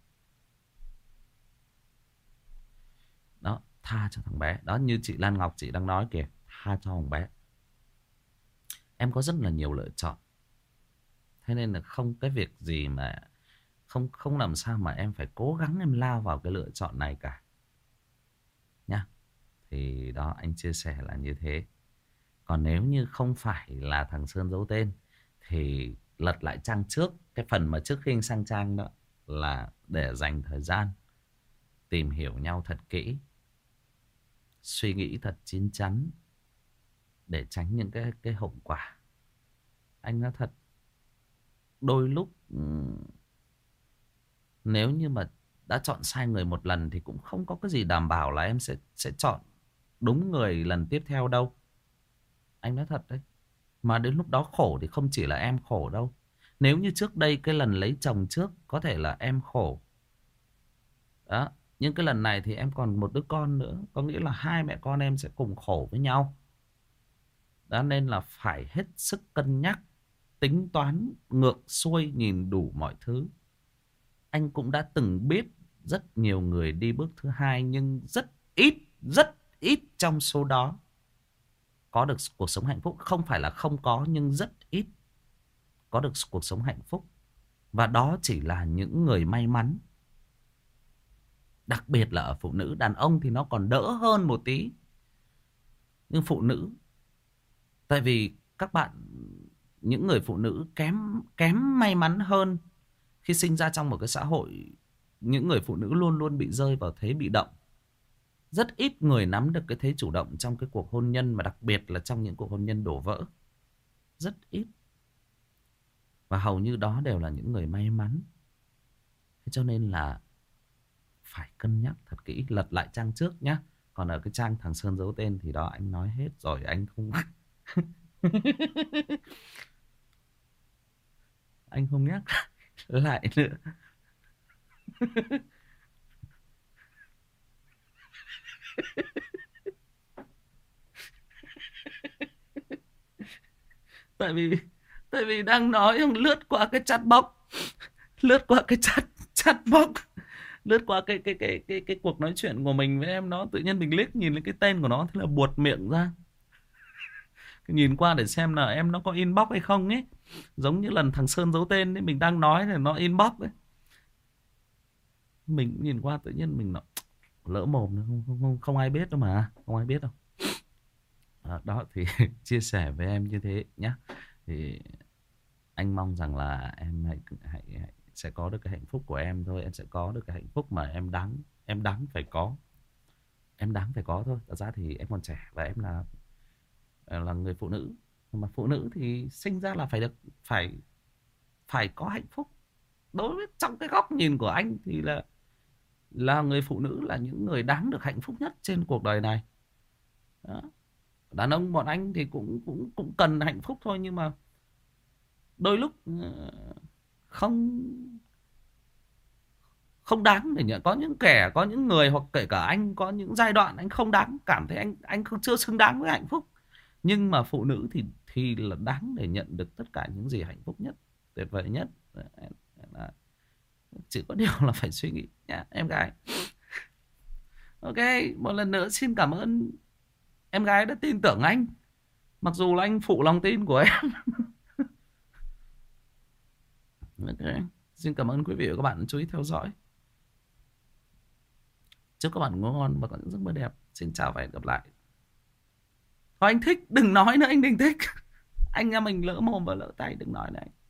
S1: Đó, tha cho thằng bé. Đó, như chị Lan Ngọc chị đang nói kìa, tha cho thằng bé. Em có rất là nhiều lựa chọn. Thế nên là không cái việc gì mà Không không làm sao mà em phải cố gắng em lao vào cái lựa chọn này cả nhá. Thì đó, anh chia sẻ là như thế. Còn nếu như không phải là thằng Sơn giấu tên thì lật lại trang trước. Cái phần mà trước khi anh sang trang đó là để dành thời gian tìm hiểu nhau thật kỹ, suy nghĩ thật chín chắn để tránh những cái cái hậu quả. Anh nói thật, đôi lúc nếu như mà đã chọn sai người một lần thì cũng không có cái gì đảm bảo là em sẽ sẽ chọn đúng người lần tiếp theo đâu. Anh nói thật đấy. Mà đến lúc đó khổ thì không chỉ là em khổ đâu. Nếu như trước đây cái lần lấy chồng trước có thể là em khổ đó, nhưng cái lần này thì em còn một đứa con nữa, có nghĩa là hai mẹ con em sẽ cùng khổ với nhau. Đó, nên là phải hết sức cân nhắc, tính toán ngược xuôi, nhìn đủ mọi thứ. Anh cũng đã từng biết rất nhiều người đi bước thứ hai, nhưng rất ít, rất ít trong số đó có được cuộc sống hạnh phúc. Không phải là không có, nhưng rất ít có được cuộc sống hạnh phúc. Và đó chỉ là những người may mắn. Đặc biệt là ở phụ nữ. Đàn ông thì nó còn đỡ hơn một tí, nhưng phụ nữ, tại vì các bạn, những người phụ nữ kém kém may mắn hơn khi sinh ra trong một cái xã hội. Những người phụ nữ luôn luôn bị rơi vào thế bị động. Rất ít người nắm được cái thế chủ động trong cái cuộc hôn nhân, mà đặc biệt là trong những cuộc hôn nhân đổ vỡ. Rất ít. Và hầu như đó đều là những người may mắn. Thế cho nên là phải cân nhắc thật kỹ. Lật lại trang trước nhé. Còn ở cái trang thằng Sơn giấu tên thì đó anh nói hết rồi, anh không anh không nhắc lại nữa. Tại vì Tại vì đang nói, lướt qua cái chat box, lướt qua cái chat chat box lướt qua cái cái cái cái cái cuộc nói chuyện của mình với em nó, tự nhiên mình liếc nhìn lên cái tên của nó, thế là buột miệng ra. Nhìn qua để xem là em nó có inbox hay không ấy. Giống như lần thằng Sơn giấu tên ấy, mình đang nói thì nó inbox ấy. Mình nhìn qua tự nhiên mình nó lỡ mồm, không, không, không, không ai biết đâu mà. Không ai biết đâu. Đó, đó thì chia sẻ với em như thế nhá. Thì anh mong rằng là em hãy, hãy, hãy sẽ có được cái hạnh phúc của em thôi. Em sẽ có được cái hạnh phúc mà em đáng em đáng phải có. Em đáng phải có thôi. Thật ra thì em còn trẻ và em là là người phụ nữ. Mà phụ nữ thì sinh ra là phải được phải phải có hạnh phúc. Đối với trong cái góc nhìn của anh thì là là người phụ nữ là những người đáng được hạnh phúc nhất trên cuộc đời này. Đó. Đàn ông bọn anh thì cũng cũng cũng cần hạnh phúc thôi, nhưng mà đôi lúc ờ, không không đáng để nhận. Có những kẻ, có những người, hoặc kể cả anh, có những giai đoạn anh không đáng, cảm thấy anh anh không chưa xứng đáng với hạnh phúc. Nhưng mà phụ nữ thì thì là đáng để nhận được tất cả những gì hạnh phúc nhất, tuyệt vời nhất. Chỉ có điều là phải suy nghĩ nhá em gái. Ok, một lần nữa xin cảm ơn em gái đã tin tưởng anh, mặc dù là anh phụ lòng tin của em. Ok, xin cảm ơn quý vị và các bạn chú ý theo dõi. Chúc các bạn ngủ ngon và có những giấc mơ đẹp. Xin chào và hẹn gặp lại. Thôi anh thích, đừng nói nữa, anh đừng thích. Anh nhà mình lỡ mồm và lỡ tay, đừng nói này.